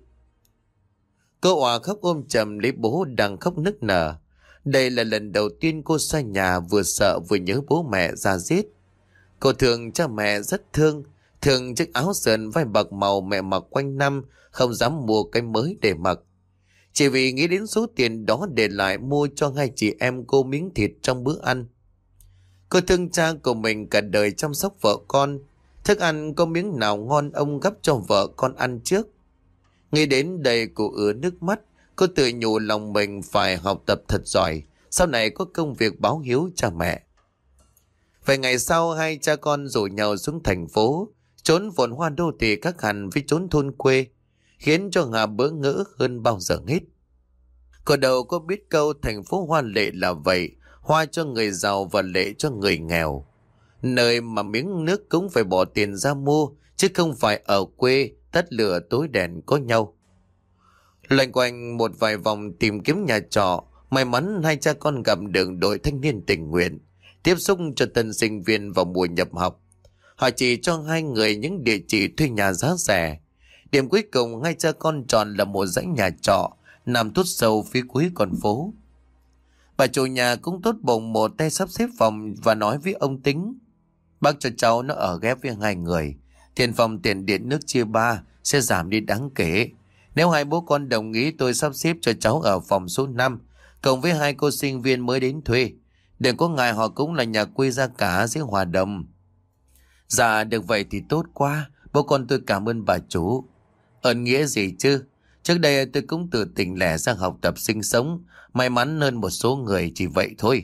S1: Cô Hòa khóc ôm chầm lấy bố đang khóc nức nở. Đây là lần đầu tiên cô xa nhà, vừa sợ vừa nhớ bố mẹ ra giết. Cô thương cha mẹ rất thương, thường chiếc áo sờn vai bạc màu mẹ mặc quanh năm, không dám mua cái mới để mặc. Chỉ vì nghĩ đến số tiền đó để lại mua cho hai chị em cô miếng thịt trong bữa ăn. Cô thương cha của mình cả đời chăm sóc vợ con. Thức ăn có miếng nào ngon ông gắp cho vợ con ăn trước. Nghĩ đến đây cô ứa nước mắt. Cô tự nhủ lòng mình phải học tập thật giỏi, sau này có công việc báo hiếu cha mẹ. Vài ngày sau, hai cha con rủ nhau xuống thành phố, trốn phồn hoa đô thị khác hẳn với trốn thôn quê, khiến cho Hà bỡ ngỡ hơn bao giờ hết. Cô đâu có biết câu thành phố hoa lệ là vậy, hoa cho người giàu và lệ cho người nghèo. Nơi mà miếng nước cũng phải bỏ tiền ra mua, chứ không phải ở quê tắt lửa tối đèn có nhau. Loanh quanh một vài vòng tìm kiếm nhà trọ, may mắn hai cha con gặp được đội thanh niên tình nguyện, tiếp xúc cho tân sinh viên vào mùa nhập học. Họ chỉ cho hai người những địa chỉ thuê nhà giá rẻ. Điểm cuối cùng hai cha con chọn là một dãy nhà trọ nằm tút sâu phía cuối con phố. Bà chủ nhà cũng tốt bụng một tay sắp xếp phòng và nói với ông Tính: bác cho cháu nó ở ghép với hai người, tiền phòng tiền điện nước chia ba sẽ giảm đi đáng kể. Nếu hai bố con đồng ý, tôi sắp xếp cho cháu ở phòng số năm, cộng với hai cô sinh viên mới đến thuê. Đừng có ngại, họ cũng là nhà quê ra cả dưới Hòa Đồng. Dạ được vậy thì tốt quá, bố con tôi cảm ơn bà chủ. Ơn nghĩa gì chứ, trước đây tôi cũng tự tỉnh lẻ sang học tập sinh sống, may mắn hơn một số người, chỉ vậy thôi.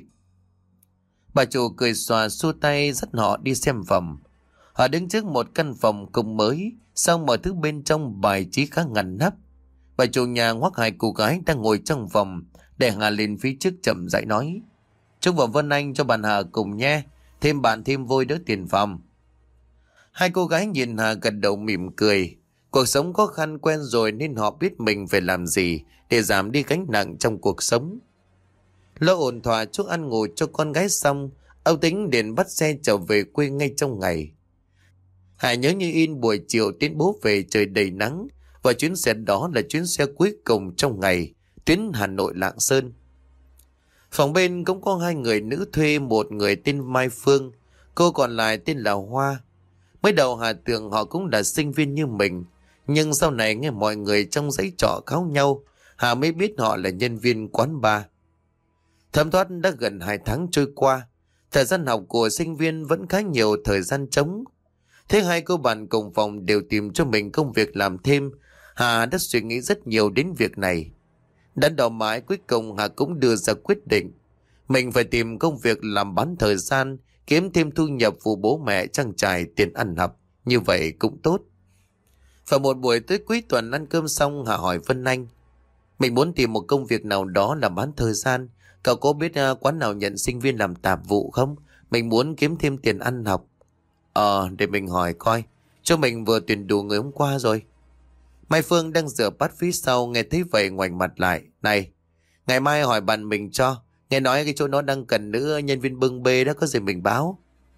S1: Bà chủ cười xòa xua tay dắt họ đi xem phòng. Họ đứng trước một căn phòng công mới, xong mọi thứ bên trong bài trí khá ngăn nắp. Bà chủ nhà ngoắc hai cô gái đang ngồi trong phòng, để Hà lên phía trước chậm rãi nói: Trúc và Vân Anh cho bạn Hà cùng nhé, thêm bạn thêm vui đỡ tiền phòng. Hai cô gái nhìn Hà gật đầu mỉm cười. Cuộc sống khó khăn quen rồi nên họ biết mình phải làm gì để giảm đi gánh nặng trong cuộc sống. Lo ổn thỏa chút ăn ngủ cho con gái xong, ông Tính liền bắt xe trở về quê ngay trong ngày. Hà nhớ như in buổi chiều tiễn bố về trời đầy nắng, và chuyến xe đó là chuyến xe cuối cùng trong ngày, tuyến Hà Nội Lạng Sơn. Phòng bên cũng có hai người nữ thuê, một người tên Mai Phương, cô còn lại tên là Hoa. Mới đầu Hà tưởng họ cũng là sinh viên như mình, nhưng sau này nghe mọi người trong dãy trọ kháo nhau, Hà mới biết họ là nhân viên quán bar. Thấm thoát đã gần hai tháng trôi qua, thời gian học của sinh viên vẫn khá nhiều thời gian trống. Thế hai cô bạn cùng phòng đều tìm cho mình công việc làm thêm, Hà đã suy nghĩ rất nhiều đến việc này. Đắn đo mãi, cuối cùng Hà cũng đưa ra quyết định mình phải tìm công việc làm bán thời gian, kiếm thêm thu nhập phụ bố mẹ trang trải tiền ăn học, như vậy cũng tốt. Vào một buổi tối cuối tuần ăn cơm xong, Hà hỏi Vân Anh: mình muốn tìm một công việc nào đó làm bán thời gian, cậu có biết uh, quán nào nhận sinh viên làm tạp vụ không? Mình muốn kiếm thêm tiền ăn học. Ờ, để mình hỏi coi, cho mình vừa tuyển đủ người hôm qua rồi. Mai Phương đang rửa bát phía sau nghe thấy vậy ngoảnh mặt lại: này, ngày mai hỏi bạn mình cho, nghe nói cái chỗ nó đang cần nữ nhân viên bưng bê đó, có gì mình báo.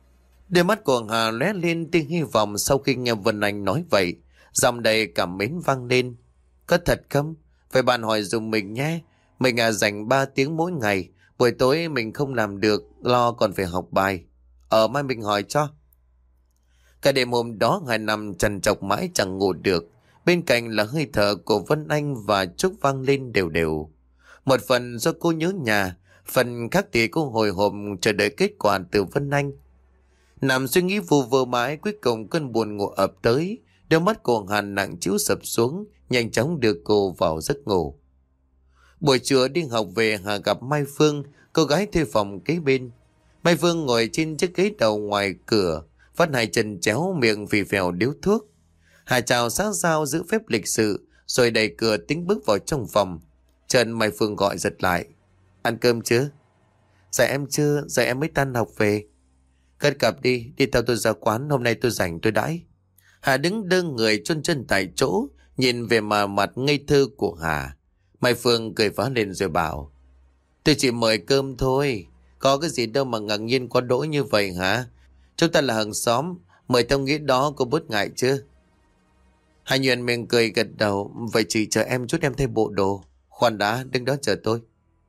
S1: Đôi mắt của Hà lóe lên tia hy vọng sau khi nghe Vân Anh nói vậy. Giọng đầy cảm mến vang lên. Có thật không? Vậy bạn hỏi dùm mình nhé. Mình à dành ba tiếng mỗi ngày. Buổi tối mình không làm được, lo còn phải học bài. Ở mai mình hỏi cho. Cả đêm hôm đó Hải nằm trằn trọc mãi chẳng ngủ được. Bên cạnh là hơi thở của Vân Anh và Trúc vang lên đều đều. Một phần do cô nhớ nhà, phần khác thì cô hồi hộp chờ đợi kết quả từ Vân Anh. Nằm suy nghĩ vu vơ mãi, cuối cùng cơn buồn ngủ ập tới. Đôi mắt của Hàn nặng chiếu sập xuống, nhanh chóng đưa cô vào giấc ngủ. Buổi trưa đi học về, Hà gặp Mai Phương, cô gái thuê phòng kế bên. Mai Phương ngồi trên chiếc ghế đầu ngoài cửa, vắt hai chân chéo miệng phì phèo điếu thuốc. Hà chào sát sao giữ phép lịch sự, rồi đẩy cửa tính bước vào trong phòng. Trần Mai Phương gọi giật lại. Ăn cơm chưa? Dạ em chưa, giờ em mới tan học về. Cất cặp đi, đi theo tôi ra quán, hôm nay tôi rảnh tôi đãi. Hà đứng đơ người chôn chân tại chỗ, nhìn về mà mặt ngây thơ của Hà. Mai Phương cười phá lên rồi bảo. Tôi chỉ mời cơm thôi, có cái gì đâu mà ngạc nhiên quá đỗi như vậy hả? Chúng ta là hàng xóm, mời theo nghĩa đó cô bớt ngại chứ? Hà Nhuận mình cười gật đầu. Vậy chị chờ em chút, em thay bộ đồ. Khoan đã, đứng đó chờ tôi.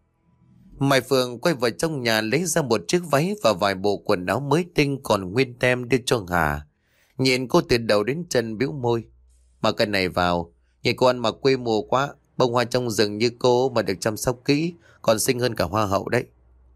S1: Mai Phương quay vào trong nhà lấy ra một chiếc váy và vài bộ quần áo mới tinh còn nguyên tem đưa cho Hà. Nhìn cô từ đầu đến chân bĩu môi. Mà cái này vào, nhìn cô ăn mặc quê mùa quá. Bông hoa trong rừng như cô mà được chăm sóc kỹ, còn xinh hơn cả hoa hậu đấy.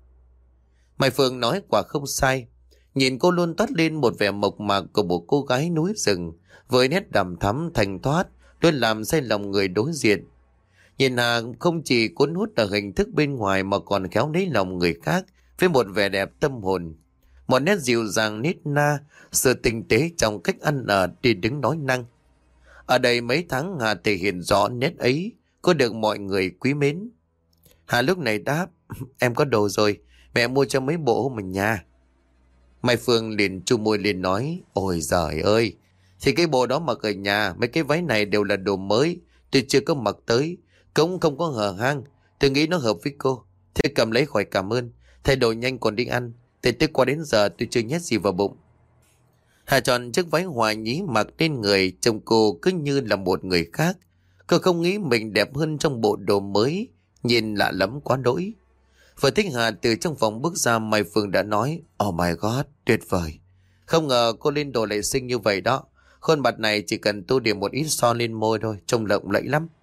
S1: Mai Phương nói quả không sai. Nhìn cô luôn toát lên một vẻ mộc mạc của một cô gái núi rừng, với nét đằm thắm thanh thoát, luôn làm say lòng người đối diện. Nhìn Hà không chỉ cuốn hút ở hình thức bên ngoài mà còn khéo lấy lòng người khác với một vẻ đẹp tâm hồn. Một nét dịu dàng nít na, sự tinh tế trong cách ăn ở đi đứng nói năng. Ở đây mấy tháng Hà thể hiện rõ nét ấy, có được mọi người quý mến. Hà lúc này đáp, em có đồ rồi, mẹ mua cho mấy bộ hôm mình nhà. Mai Phương liền chu môi liền nói, ôi giời ơi, thì cái bộ đó mặc ở nhà, mấy cái váy này đều là đồ mới, tôi chưa có mặc tới, cũng không có hở hang, tôi nghĩ nó hợp với cô. Thế cầm lấy khỏi cảm ơn, thay đồ nhanh còn đi ăn, từ tới qua đến giờ tôi chưa nhét gì vào bụng. Hà chọn chiếc váy hoa nhí mặc lên người, trông cô cứ như là một người khác. Cô không nghĩ mình đẹp hơn trong bộ đồ mới, nhìn lạ lắm quá đỗi. Vừa thích Hà từ trong phòng bước ra, Mai Phương đã nói, oh my god, tuyệt vời. Không ngờ cô lên đồ lại xinh như vậy đó. Khuôn mặt này chỉ cần tô điểm một ít son lên môi thôi, trông lộng lẫy lắm.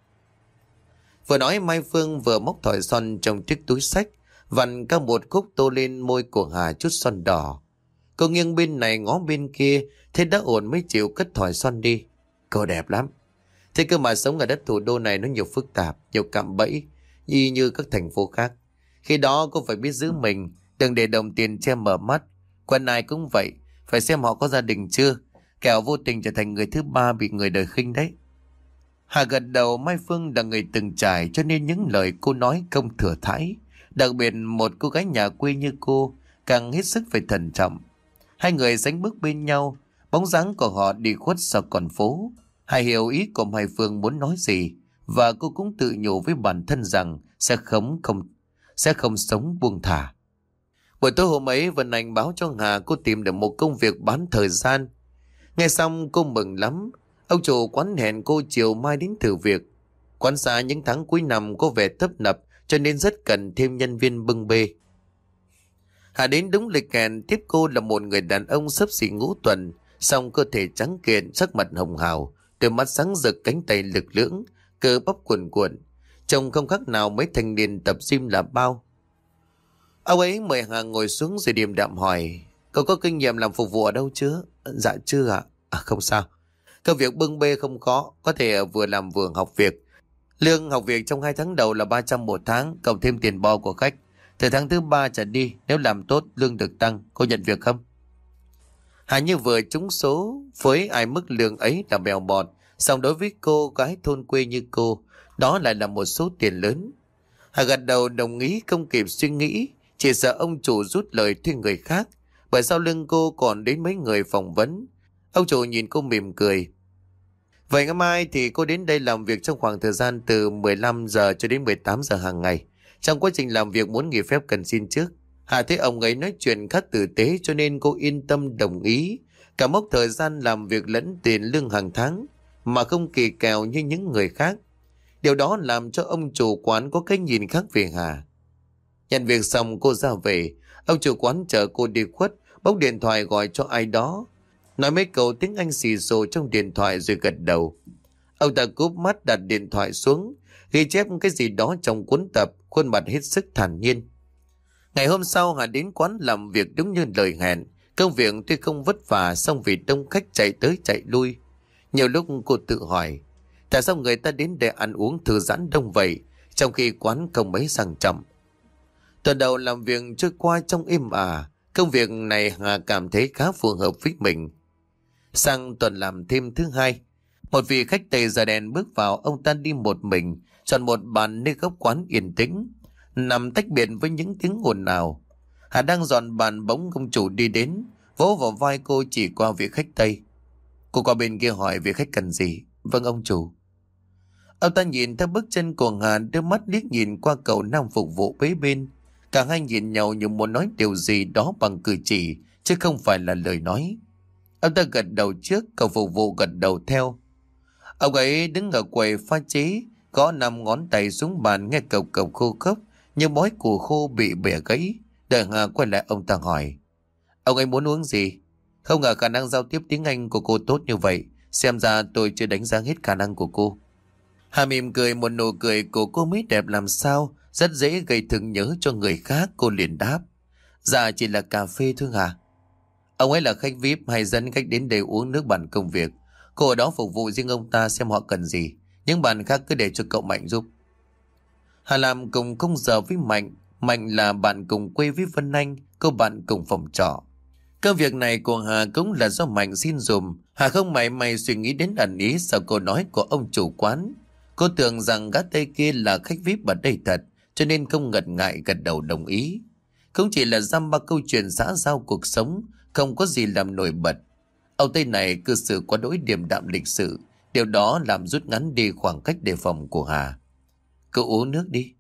S1: Vừa nói Mai Phương vừa móc thỏi son trong chiếc túi xách, vặn cả một khúc tô lên môi của Hà chút son đỏ. Cô nghiêng bên này ngó bên kia, thế đã ổn mới chịu cất thỏi son đi. Cô đẹp lắm. Thế cơ mà sống ở đất thủ đô này nó nhiều phức tạp, nhiều cạm bẫy, y như các thành phố khác. Khi đó cô phải biết giữ mình, đừng để đồng tiền che mở mắt. Quen ai cũng vậy, phải xem họ có gia đình chưa, kẻo vô tình trở thành người thứ ba bị người đời khinh đấy. Hà gật đầu. Mai Phương là người từng trải, cho nên những lời cô nói không thừa thãi. Đặc biệt một cô gái nhà quê như cô càng hết sức phải thận trọng. Hai người sánh bước bên nhau, bóng dáng của họ đi khuất sau con phố. Hà hiểu ý của Mai Phương muốn nói gì, và cô cũng tự nhủ với bản thân rằng sẽ không không sẽ không sống buông thả. Buổi tối hôm ấy, Vân Anh báo cho Hà cô tìm được một công việc bán thời gian. Nghe xong cô mừng lắm. Ông chủ quán hẹn cô chiều mai đến thử việc. Quán xa những tháng cuối năm có vẻ tấp nập, cho nên rất cần thêm nhân viên bưng bê. Hà đến đúng lịch hẹn. Tiếp cô là một người đàn ông xấp xỉ ngũ tuần, song cơ thể trắng kiện, sắc mặt hồng hào, đôi mắt sáng rực, cánh tay lực lưỡng, cơ bắp cuồn cuộn, trông không khác nào mấy thanh niên tập gym là bao. Ông ấy mời Hà ngồi xuống rồi điềm đạm hỏi, cậu có kinh nghiệm làm phục vụ ở đâu chưa? Dạ chưa ạ. À, không sao. Công việc bưng bê không khó, có thể vừa làm vừa học việc. Lương học việc trong hai tháng đầu là ba trăm một tháng, cộng thêm tiền bo của khách. Từ tháng thứ ba trở đi, nếu làm tốt lương được tăng. Cô nhận việc không? Hà như vừa trúng số, với ai mức lương ấy là bèo bọt, song đối với cô gái thôn quê như cô, đó lại là một số tiền lớn. Hà gật đầu đồng ý, không kịp suy nghĩ, chỉ sợ ông chủ rút lời thuê người khác, bởi sau lưng cô còn đến mấy người phỏng vấn. Ông chủ nhìn cô mỉm cười. Vậy ngày mai thì cô đến đây làm việc trong khoảng thời gian từ mười lăm giờ cho đến mười tám giờ hàng ngày. Trong quá trình làm việc muốn nghỉ phép cần xin trước. Hà thấy ông ấy nói chuyện khá tử tế cho nên cô yên tâm đồng ý. Cả mốc thời gian làm việc lẫn tiền lương hàng tháng mà không kỳ kèo như những người khác. Điều đó làm cho ông chủ quán có cái nhìn khác về Hà. Nhận việc xong cô ra về. Ông chủ quán chờ cô đi khuất, bốc điện thoại gọi cho ai đó. Nói mấy câu tiếng Anh xì xồ trong điện thoại rồi gật đầu. Ông ta cúp mắt đặt điện thoại xuống, ghi chép cái gì đó trong cuốn tập, khuôn mặt hết sức thản nhiên. Ngày hôm sau Hà đến quán làm việc đúng như lời hẹn. Công việc tuy không vất vả, song vì đông khách chạy tới chạy lui. Nhiều lúc cô tự hỏi, tại sao người ta đến để ăn uống thư giãn đông vậy, trong khi quán không mấy sang trọng. Tuần đầu làm việc trôi qua trong êm ả, công việc này Hà cảm thấy khá phù hợp với mình. Sang tuần làm thêm thứ hai, một vị khách Tây da đen bước vào. Ông ta đi một mình, chọn một bàn nơi góc quán yên tĩnh, nằm tách biệt với những tiếng ồn ào. Hà đang dọn bàn bỗng công chủ đi đến, vỗ vào vai cô chỉ qua vị khách Tây. Cô qua bên kia hỏi vị khách cần gì. Vâng ông chủ. Ông ta nhìn theo bước chân của Hà, đưa mắt liếc nhìn qua cậu nam phục vụ kế bên. Cả hai nhìn nhau như muốn nói điều gì đó bằng cử chỉ, chứ không phải là lời nói. Ông ta gật đầu trước, cậu phục vụ gật đầu theo. Ông ấy đứng ở quầy pha chế, gõ năm ngón tay xuống bàn, nghe cộc cộc khô khốc như bói củ khô bị bẻ gãy. Đợi Hà quay lại, ông ta hỏi, ông ấy muốn uống gì? Không ngờ khả năng giao tiếp tiếng Anh của cô tốt như vậy. Xem ra tôi chưa đánh giá hết khả năng của cô. Hà mỉm cười, một nụ cười của cô mới đẹp làm sao, rất dễ gây thương nhớ cho người khác. Cô liền đáp, dạ chỉ là cà phê thôi Hà. Ông ấy là khách vi ai pi hay dẫn khách đến đây uống nước bàn công việc. Cô ở đó phục vụ riêng ông ta xem họ cần gì. Những bàn khác cứ để cho cậu Mạnh giúp. Hà làm cùng không giờ với Mạnh. Mạnh là bạn cùng quê với Vân Anh, cô bạn cùng phòng trọ. Công việc này của Hà cũng là do Mạnh xin dùm. Hà không mảy may suy nghĩ đến ẩn ý sau câu nói của ông chủ quán. Cô tưởng rằng gã Tây kia là khách vi ai pi ở đây thật, cho nên không ngần ngại gật đầu đồng ý. Cũng chỉ là dăm ba câu chuyện xã giao cuộc sống, không có gì làm nổi bật. Ông Tây này cư xử quá đỗi điềm đạm lịch sự, điều đó làm rút ngắn đi khoảng cách đề phòng của Hà. Cậu uống nước đi.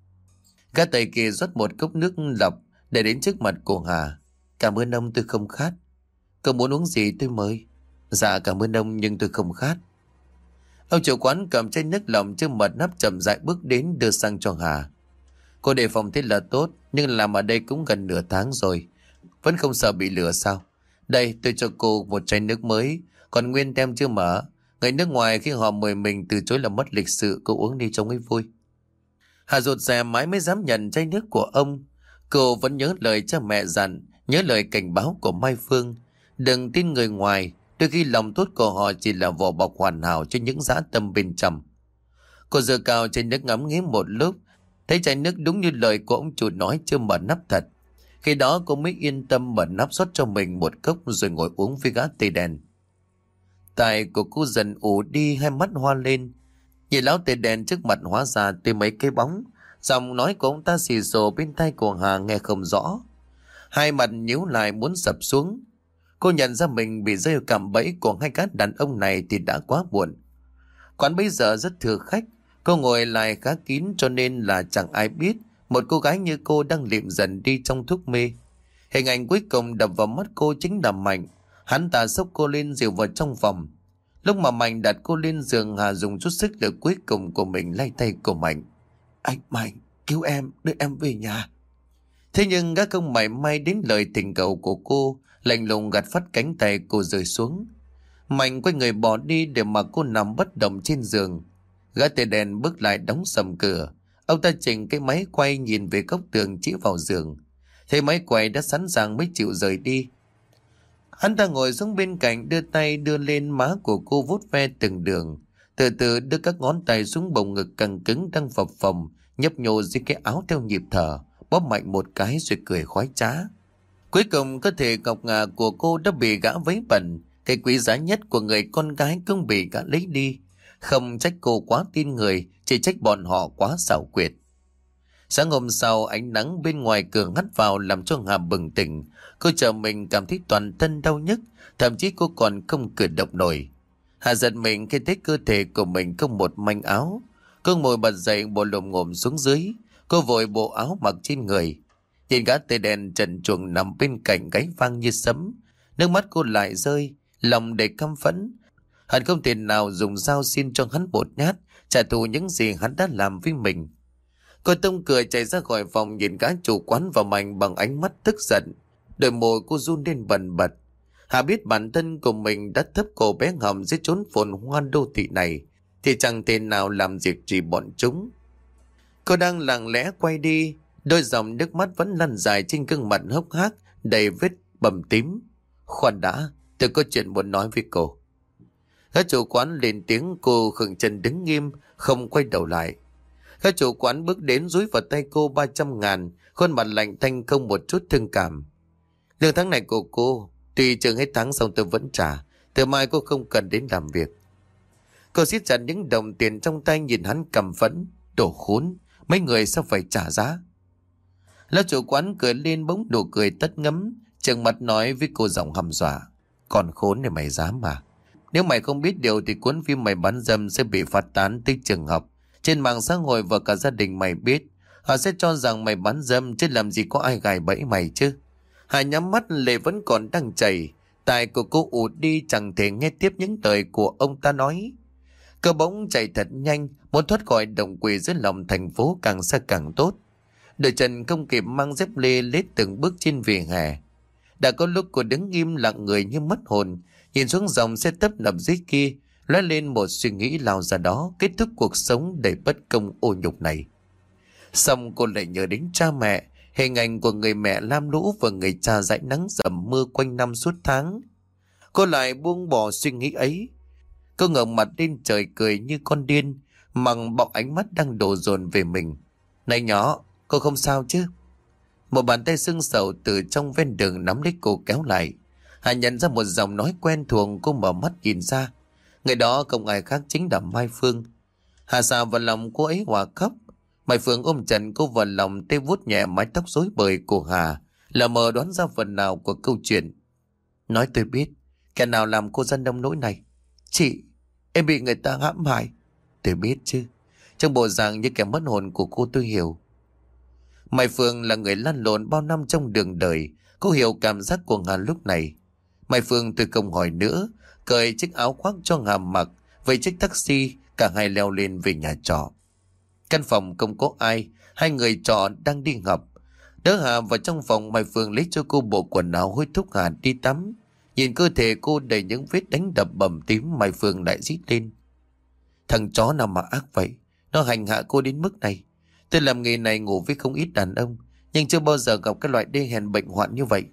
S1: Gã Tây kia rót một cốc nước lọc để đến trước mặt của Hà. Cảm ơn ông, tôi không khát. Cậu muốn uống gì tôi mời. Dạ cảm ơn ông nhưng tôi không khát. Ông chủ quán cầm chai nước lọc chưa mật nắp chậm rãi bước đến đưa sang cho Hà. Cô đề phòng thế là tốt, nhưng làm ở đây cũng gần nửa tháng rồi, vẫn không sợ bị lừa sao? Đây tôi cho cô một chai nước mới, còn nguyên tem chưa mở. Người nước ngoài khi họ mời mình từ chối là mất lịch sự, cô uống đi trông ấy vui. Hà rụt rè mãi mới dám nhận chai nước của ông. Cô vẫn nhớ lời cha mẹ dặn, nhớ lời cảnh báo của Mai Phương. Đừng tin người ngoài, đôi khi lòng tốt của họ chỉ là vỏ bọc hoàn hảo cho những dã tâm bên trong. Cô giơ cao chai nước ngắm nghía một lúc, thấy chai nước đúng như lời của ông chủ nói chưa mở nắp thật. Khi đó cô mới yên tâm mở nắp rót cho mình một cốc rồi ngồi uống với gã Tây đen. Tai của cô dần ù đi, hai mắt hoa lên. Nhìn lão Tây đen trước mặt hóa ra tới mấy cái bóng. Giọng nói của ông ta xì xồ bên tai của Hà nghe không rõ. Hai mặt nhíu lại muốn sập xuống. Cô nhận ra mình bị rơi cạm bẫy của hai gã đàn ông này thì đã quá muộn. Quán bây giờ rất thừa khách, cô ngồi lại khá kín cho nên là chẳng ai biết một cô gái như cô đang liệm dần đi trong thuốc mê. Hình ảnh cuối cùng đập vào mắt cô chính là Mạnh. Hắn ta xốc cô lên dìu vào trong phòng. Lúc mà Mạnh đặt cô lên giường, Hà dùng chút sức lực cuối cùng của mình lay tay của Mạnh. Anh Mạnh, cứu em, đưa em về nhà. Thế nhưng gã không mảy may đến lời thỉnh cầu của cô, lạnh lùng gạt phắt cánh tay cô rơi xuống. Mạnh quay người bỏ đi để mà cô nằm bất động trên giường. Gã Tây đen bước lại đóng sầm cửa. Ông ta chỉnh cái máy quay nhìn về góc tường chỉ vào giường. Thấy máy quay đã sẵn sàng mới chịu rời đi. Hắn ta ngồi xuống bên cạnh, đưa tay đưa lên má của cô vuốt ve từng đường. Từ từ đưa các ngón tay xuống bồng ngực căng cứng đang phập phồng, nhấp nhô dưới cái áo theo nhịp thở, bóp mạnh một cái rồi cười khoái trá. Cuối cùng cơ thể ngọc ngà của cô đã bị gã vấy bẩn. Cái quý giá nhất của người con gái cũng bị gã lấy đi. Không trách cô quá tin người, chỉ trách bọn họ quá xảo quyệt. Sáng hôm sau, ánh nắng bên ngoài cửa hắt vào làm cho Hà bừng tỉnh. Cô chờ mình cảm thấy toàn thân đau nhức, thậm chí cô còn không cử động nổi. Hà giật mình khi thấy cơ thể của mình không một manh áo. Cô ngồi bật dậy, bộ lồm ngồm xuống dưới. Cô vội bộ áo mặc trên người. Nhìn gã tê đen trần truồng nằm bên cạnh gáy vang như sấm. Nước mắt cô lại rơi, lòng đầy căm phẫn. Hắn không thể nào dùng dao xin cho hắn một nhát, trả thù những gì hắn đã làm với mình. Cô tông cười chạy ra khỏi phòng, nhìn gã chủ quán và Mạnh bằng ánh mắt tức giận. Đôi môi cô run lên bần bật. Hà biết bản thân của mình đã thấp cổ bé Hồng dưới chốn phồn hoa đô thị này, thì chẳng thể nào làm việc gì bọn chúng. Cô đang lặng lẽ quay đi, đôi dòng nước mắt vẫn lăn dài trên gương mặt hốc hác đầy vết bầm tím. Khoan đã, tôi có chuyện muốn nói với cô. Các chủ quán lên tiếng, cô khựng chân đứng nghiêm, không quay đầu lại. Các chủ quán bước đến dúi vào tay cô ba trăm ngàn, khuôn mặt lạnh tanh không một chút thương cảm. Lương tháng này của cô, tuy trường hết tháng xong tôi vẫn trả, từ mai cô không cần đến làm việc. Cô siết chặt những đồng tiền trong tay, nhìn hắn căm phẫn. Đồ khốn, mấy người sao phải trả giá? Lão chủ quán cười lên bỗng nụ cười tất ngấm, trừng mặt nói với cô giọng hăm dọa. Còn khốn này mày dám mà. Nếu mày không biết điều thì cuốn phim mày bán dâm sẽ bị phát tán tới trường học, trên mạng xã hội và cả gia đình mày biết. Họ sẽ cho rằng mày bán dâm, chứ làm gì có ai gài bẫy mày chứ. Hà nhắm mắt, lệ vẫn còn đang chảy. Tai của cô ụt đi, chẳng thể nghe tiếp những lời của ông ta nói. Cơ bỗng chạy thật nhanh, muốn thoát khỏi đồng quỷ dưới lòng thành phố càng xa càng tốt. Đôi chân không kịp mang dép lê lết từng bước trên vỉa hè. Đã có lúc cô đứng im lặng người như mất hồn, nhìn xuống dòng xe tấp nập dưới kia, lóe lên một suy nghĩ lao ra đó, kết thúc cuộc sống đầy bất công ô nhục này. Xong cô lại nhớ đến cha mẹ, hình ảnh của người mẹ lam lũ và người cha dãi nắng dầm mưa quanh năm suốt tháng. Cô lại buông bỏ suy nghĩ ấy. Cô ngẩng mặt lên trời cười như con điên, mằng bọc ánh mắt đang đổ dồn về mình. Này nhỏ, cô không sao chứ? Một bàn tay sưng sầu từ trong ven đường nắm lấy cô kéo lại. Hà nhận ra một giọng nói quen thuộc, cô mở mắt nhìn ra. Người đó không ai khác chính là Mai Phương. Hà xà vào lòng cô ấy hòa khóc. Mai Phương ôm chặt cô vào lòng, tay vuốt nhẹ mái tóc rối bời của Hà, lờ mờ đoán ra phần nào của câu chuyện. Nói tôi biết, kẻ nào làm cô dân đông nỗi này? Chị, em bị người ta hãm hại. Tôi biết chứ, trong bộ dạng như kẻ mất hồn của cô tôi hiểu. Mai Phương là người lăn lộn bao năm trong đường đời, cô hiểu cảm giác của Hà lúc này. Mai Phương tôi không hỏi nữa, cởi chiếc áo khoác cho Hà mặc, vậy chiếc taxi, cả hai leo lên về nhà trọ. Căn phòng không có ai, hai người trọ đang đi học. Đỡ Hà vào trong phòng, Mai Phương lấy cho cô bộ quần áo hối thúc Hà đi tắm. Nhìn cơ thể cô đầy những vết đánh đập bầm tím, Mai Phương lại rít lên. Thằng chó nào mà ác vậy, nó hành hạ cô đến mức này. Tôi làm nghề này ngủ với không ít đàn ông, nhưng chưa bao giờ gặp cái loại đê hèn bệnh hoạn như vậy.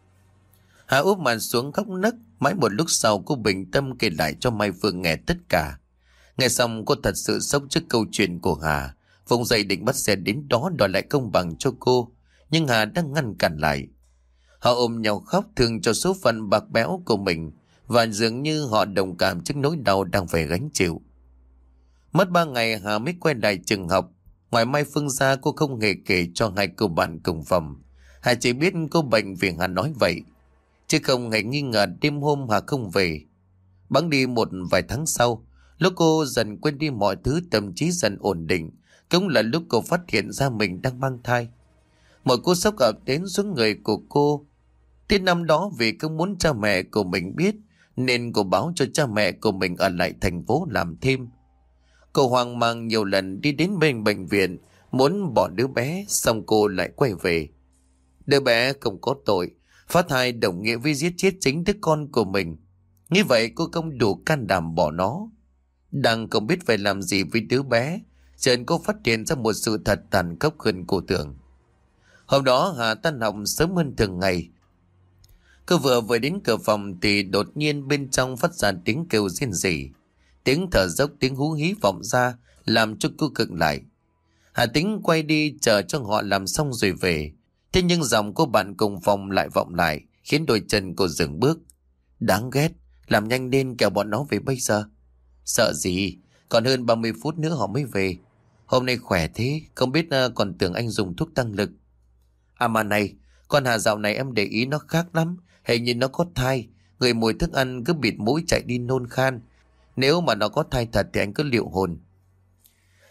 S1: Hà úp mặt xuống khóc nấc. Mãi một lúc sau cô bình tâm kể lại cho Mai Phương nghe tất cả. Nghe xong cô thật sự sốc trước câu chuyện của Hà, vùng dậy định bắt xe đến đó đòi lại công bằng cho cô, nhưng Hà đang ngăn cản lại. Họ ôm nhau khóc, thương cho số phận bạc bẽo của mình, và dường như họ đồng cảm trước nỗi đau đang phải gánh chịu. Mất ba ngày Hà mới quay lại trường học. Ngoài Mai Phương ra, cô không hề kể cho hai cô bạn cùng phòng. Hà chỉ biết cô bệnh vì Hà nói vậy, chứ không hề nghi ngờ đêm hôm Hà không về. Bẵng đi một vài tháng sau, lúc cô dần quên đi mọi thứ, tâm trí dần ổn định, cũng là lúc cô phát hiện ra mình đang mang thai. Một cú sốc ập đến xuống người của cô. Thế năm đó vì không muốn cha mẹ của mình biết, nên cô báo cho cha mẹ của mình ở lại thành phố làm thêm. Cô hoang mang nhiều lần đi đến bên bệnh viện, muốn bỏ đứa bé, xong cô lại quay về. Đứa bé không có tội, phá thai đồng nghĩa với giết chết chính đứa con của mình. Như vậy cô không đủ can đảm bỏ nó. Đang không biết phải làm gì với đứa bé, chợt cô phát hiện ra một sự thật tàn khốc hơn cô tưởng. Hôm đó Hà tan học sớm hơn thường ngày. Cô vừa vừa đến cửa phòng thì đột nhiên bên trong phát ra tiếng kêu rên rỉ. Tiếng thở dốc, tiếng hú hí vọng ra, làm cho cô khựng lại. Hà tính quay đi chờ cho họ làm xong rồi về. Thế nhưng giọng cô bạn cùng phòng lại vọng lại, khiến đôi chân cô dừng bước. Đáng ghét, làm nhanh lên kẻo bọn nó về bây giờ. Sợ gì, còn hơn ba mươi phút nữa họ mới về. Hôm nay khỏe thế, không biết uh, còn tưởng anh dùng thuốc tăng lực. À mà này, con Hà dạo này em để ý nó khác lắm. Hình như nó có thai, người mùi thức ăn cứ bịt mũi chạy đi nôn khan. Nếu mà nó có thai thật thì anh cứ liệu hồn.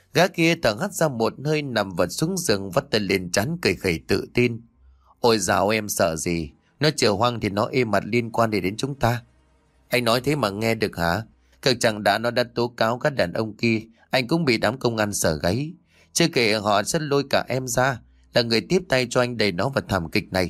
S1: Gã kia thở hắt ra một hơi, nằm vật xuống giường, vắt tay lên trán cười khẩy tự tin. Ôi dạo em sợ gì? Nó chở hoang thì nó êm mặt liên quan gì đến chúng ta? Anh nói thế mà nghe được hả? Cực chẳng đã nó đã tố cáo các đàn ông kia, anh cũng bị đám công an sờ gáy. Chưa kể họ sẽ lôi cả em ra, là người tiếp tay cho anh đẩy nó vào thảm kịch này.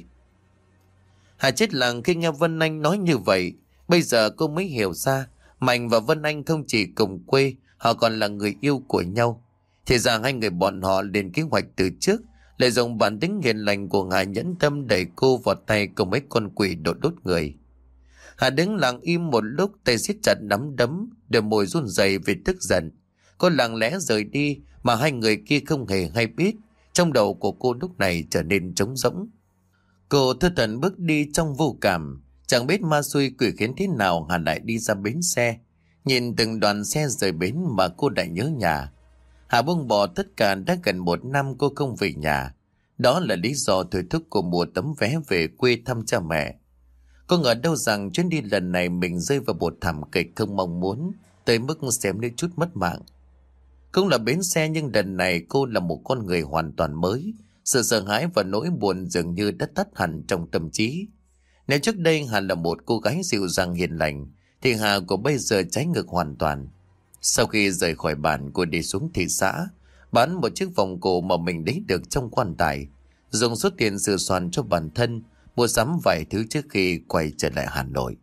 S1: Hà chết lặng khi nghe Vân Anh nói như vậy. Bây giờ cô mới hiểu ra, Mạnh và Vân Anh không chỉ cùng quê, họ còn là người yêu của nhau. Thì ra hai người bọn họ lên kế hoạch từ trước, lại dùng bản tính hiền lành của Hà nhẫn tâm đẩy cô vào tay cùng mấy con quỷ đốt đốt người. Hà đứng lặng im một lúc, tay siết chặt nắm đấm, đôi môi run rẩy vì tức giận. Cô lặng lẽ rời đi mà hai người kia không hề hay biết. Trong đầu của cô lúc này trở nên trống rỗng. Cô thơ thẩn bước đi trong vô cảm. Chẳng biết ma xui quỷ khiến thế nào, Hà lại đi ra bến xe. Nhìn từng đoàn xe rời bến mà cô lại nhớ nhà. Hà buông bỏ tất cả, đã gần một năm cô không về nhà. Đó là lý do thôi thúc cô mua tấm vé về quê thăm cha mẹ. Cô ngờ đâu rằng chuyến đi lần này mình rơi vào một thảm kịch không mong muốn, tới mức xem đến chút mất mạng. Cũng là bến xe, nhưng lần này cô là một con người hoàn toàn mới. Sự sợ hãi và nỗi buồn dường như đã tắt hẳn trong tâm trí. Nếu trước đây Hà là một cô gái dịu dàng hiền lành, thì Hà của bây giờ trái ngược hoàn toàn. Sau khi rời khỏi bản, cô đi xuống thị xã, bán một chiếc vòng cổ mà mình lấy được trong quan tài, dùng số tiền sửa soạn cho bản thân, mua sắm vài thứ trước khi quay trở lại Hà Nội.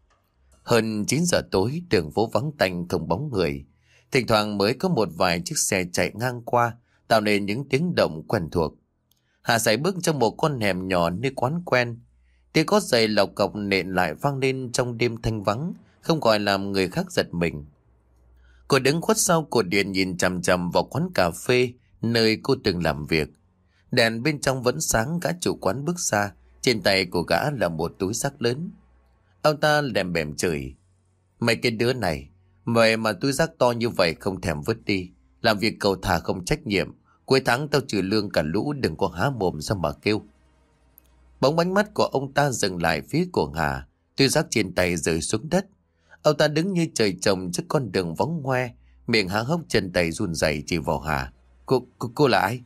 S1: Hơn chín giờ tối, đường phố vắng tanh không bóng người. Thỉnh thoảng mới có một vài chiếc xe chạy ngang qua, tạo nên những tiếng động quen thuộc. Hà sải bước trong một con hẻm nhỏ nơi quán quen. Tiếng gót giày lọc cọc nện lại vang lên trong đêm thanh vắng, không gọi làm người khác giật mình. Cô đứng khuất sau cột điện nhìn chằm chằm vào quán cà phê nơi cô từng làm việc. Đèn bên trong vẫn sáng. Gã chủ quán bước ra, trên tay của gã là một túi xách lớn. Ông ta lèm bèm chửi: Mấy cái đứa này, vậy mà túi rác to như vậy không thèm vứt đi, làm việc cầu thả không trách nhiệm. Cuối tháng tao trừ lương cả lũ, đừng có há mồm sao mà kêu. Bóng ánh mắt của ông ta dừng lại phía của Hà, túi rác trên tay rơi xuống đất. Ông ta đứng như trời trồng trước con đường vắng hoe, miệng há hốc, chân tay run rẩy chỉ vào Hà. Cô, cô, cô là ai?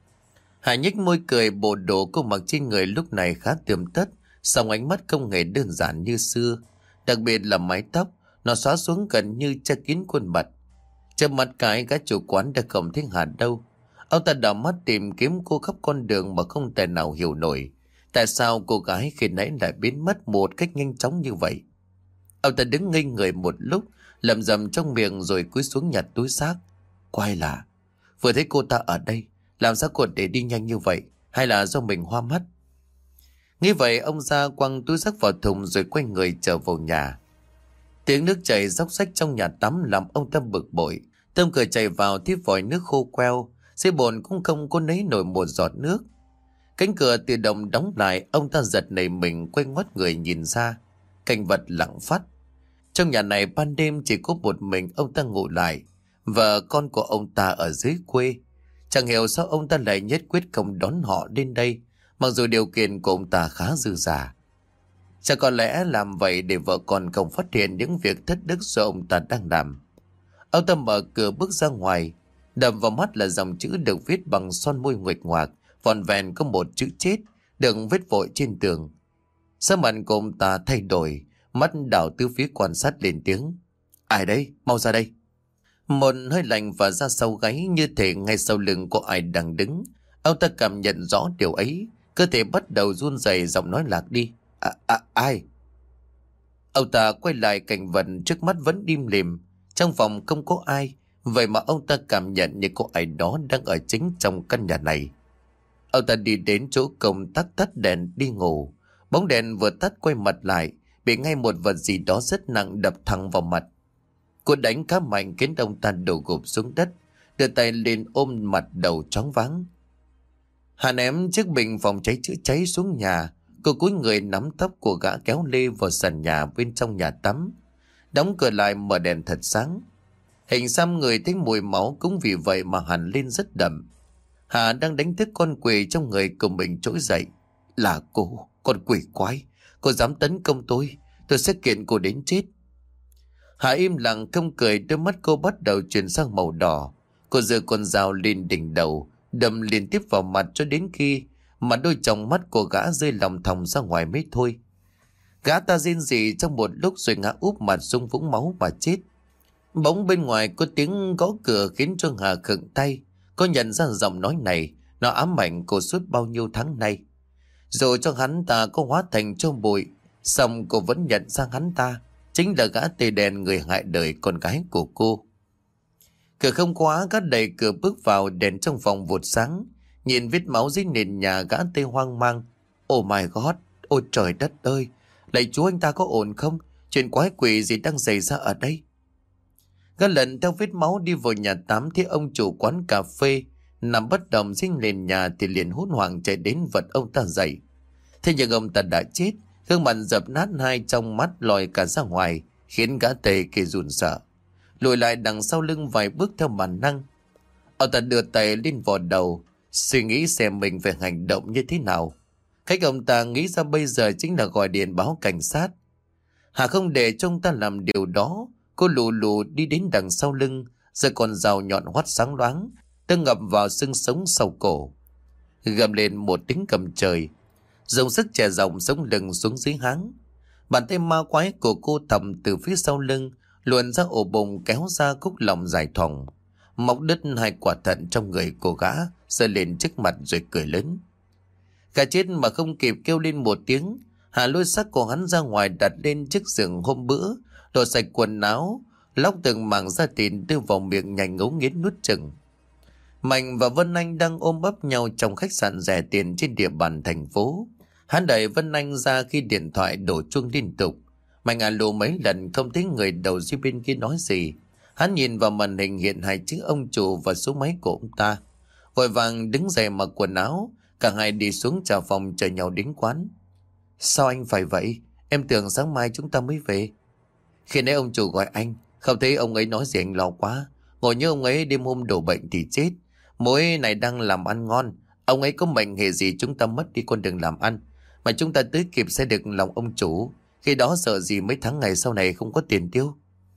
S1: Hà nhếch môi cười, bộ đồ cô mặc trên người lúc này khá tươm tất, song ánh mắt không hề đơn giản như xưa. Đặc biệt là mái tóc, nó xóa xuống gần như che kín khuôn mặt. Chớp mắt cái, gã chủ quán đã không thấy Hà đâu. Ông ta đảo mắt tìm kiếm cô khắp con đường mà không thể nào hiểu nổi tại sao cô gái khi nãy lại biến mất một cách nhanh chóng như vậy. Ông ta đứng ngây người một lúc, lẩm rẩm trong miệng rồi cúi xuống nhặt túi xác. Quái lạ, vừa thấy cô ta ở đây, làm sao cô để đi nhanh như vậy? Hay là do mình hoa mắt? Nghĩ vậy, ông ra quăng túi xác vào thùng rồi quay người trở vào nhà. Tiếng nước chảy róc rách trong nhà tắm làm ông ta bực bội. Tâm cười chạy vào thì vòi nước khô queo, dưới bồn cũng không có lấy nổi một giọt nước. Cánh cửa tự động đóng lại, ông ta giật nảy mình, quay ngoắt người nhìn ra. Cảnh vật lặng phát. Trong nhà này ban đêm chỉ có một mình ông ta ngủ lại. Vợ con của ông ta ở dưới quê. Chẳng hiểu sao ông ta lại nhất quyết không đón họ đến đây, mặc dù điều kiện của ông ta khá dư dả. Chắc có lẽ làm vậy để vợ con không phát hiện những việc thất đức do ông ta đang làm. Ông ta mở cửa bước ra ngoài. Đập vào mắt là dòng chữ được viết bằng son môi nguệch ngoạc, vòn vẹn có một chữ chết được viết vội trên tường. Sắc mặt của ông ta thay đổi, mắt đảo tứ phía quan sát, lên tiếng: Ai đấy? Mau ra đây! Một hơi lạnh và ra sau gáy, như thể ngay sau lưng có ai đang đứng. Ông ta cảm nhận rõ điều ấy, cơ thể bắt đầu run rẩy, giọng nói lạc đi. À, à, ai? Ông ta quay lại, cảnh vật trước mắt vẫn im lìm, trong phòng không có ai. Vậy mà ông ta cảm nhận như có ai đó đang ở chính trong căn nhà này. Ông ta đi đến chỗ công tắc tắt đèn đi ngủ. Bóng đèn vừa tắt, quay mặt lại, bị ngay một vật gì đó rất nặng đập thẳng vào mặt. Cô đánh khá mạnh khiến ông ta đổ gục xuống đất, đưa tay lên ôm mặt, đầu choáng váng. Hà ném chiếc bình phòng cháy chữa cháy xuống nhà. Cô cúi người nắm tóc của gã, kéo lê vào sàn nhà bên trong nhà tắm, đóng cửa lại, mở đèn thật sáng. Hình xăm người thấy mùi máu, cũng vì vậy mà hẳn lên rất đậm. Hà đang đánh thức con quỷ trong người của mình trỗi dậy. Là cô, con quỷ quái, cô dám tấn công tôi, tôi sẽ kiện cô đến chết. Hà im lặng không cười, đôi mắt cô bắt đầu chuyển sang màu đỏ. Cô giơ con dao lên đỉnh đầu, đâm liên tiếp vào mặt cho đến khi mà đôi tròng mắt của gã rơi lòng thòng ra ngoài mới thôi. Gã ta rên rỉ trong một lúc rồi ngã úp mặt xuống vũng máu và chết. Bỗng bên ngoài có tiếng gõ cửa khiến cho Hà khựng tay. Cô nhận ra giọng nói này, nó ám ảnh cô suốt bao nhiêu tháng nay. Rồi cho hắn ta có hóa thành cho bụi, xong cô vẫn nhận ra hắn ta chính là gã tê đen người hại đời con gái của cô. Cửa không khóa, gã đẩy cửa bước vào, đèn trong phòng vụt sáng. Nhìn vết máu dưới nền nhà, gã tê hoang mang. Oh my god, ôi trời đất ơi, lạy Chúa, anh ta có ổn không? Chuyện quái quỷ gì đang xảy ra ở đây? Gã lần theo vết máu đi vào nhà tắm, thấy ông chủ quán cà phê nằm bất động dưới nền nhà thì liền hốt hoảng chạy đến vật ông ta dậy. Thế nhưng ông ta đã chết, gương mặt dập nát, hai trong mắt lòi cả ra ngoài, khiến gã tê kia run sợ, lùi lại đằng sau lưng vài bước theo bản năng. Ông ta đưa tay lên vò đầu, suy nghĩ xem mình phải hành động như thế nào. Cách ông ta nghĩ ra bây giờ chính là gọi điện báo cảnh sát. Hà không để cho ông ta làm điều đó. Cô lù lù đi đến đằng sau lưng, giơ con dao nhọn hoắt sáng loáng, đâm ngập vào xương sống sau cổ. Gầm lên một tiếng cầm trời, dùng sức chè dòng sống lưng xuống dưới háng. Bàn tay ma quái của cô thầm từ phía sau lưng luồn ra ổ bụng, kéo ra cúc lòng dài thòng, móc đứt hai quả thận trong người cô gã, giơ lên trước mặt rồi cười lớn. Gã chết mà không kịp kêu lên một tiếng, Hà lôi xác của hắn ra ngoài, đặt lên chiếc giường hôm bữa, lột sạch quần áo, lóc từng mảng da thịt đưa vào miệng nhai ngấu nghiến nuốt chừng. Mạnh và Vân Anh đang ôm ấp nhau trong khách sạn rẻ tiền trên địa bàn thành phố. Hắn đẩy Vân Anh ra khi điện thoại đổ chuông liên tục. Mạnh alo mấy lần không thấy người đầu dây bên kia nói gì. Hắn nhìn vào màn hình hiện hai chữ ông chủ và số máy của ông ta, vội vàng đứng dậy mặc quần áo. Cả hai đi xuống trà phòng chờ nhau đến quán. Sao anh phải vậy? Em tưởng sáng mai chúng ta mới về. Khi nãy ông chủ gọi anh, không thấy ông ấy nói gì anh lo quá. Ngồi nhớ ông ấy đêm hôm đổ bệnh thì chết. Mối này đang làm ăn ngon, ông ấy có mệnh hệ gì chúng ta mất đi con đường làm ăn, mà chúng ta tới kịp sẽ được lòng ông chủ. Khi đó sợ gì mấy tháng ngày sau này không có tiền tiêu.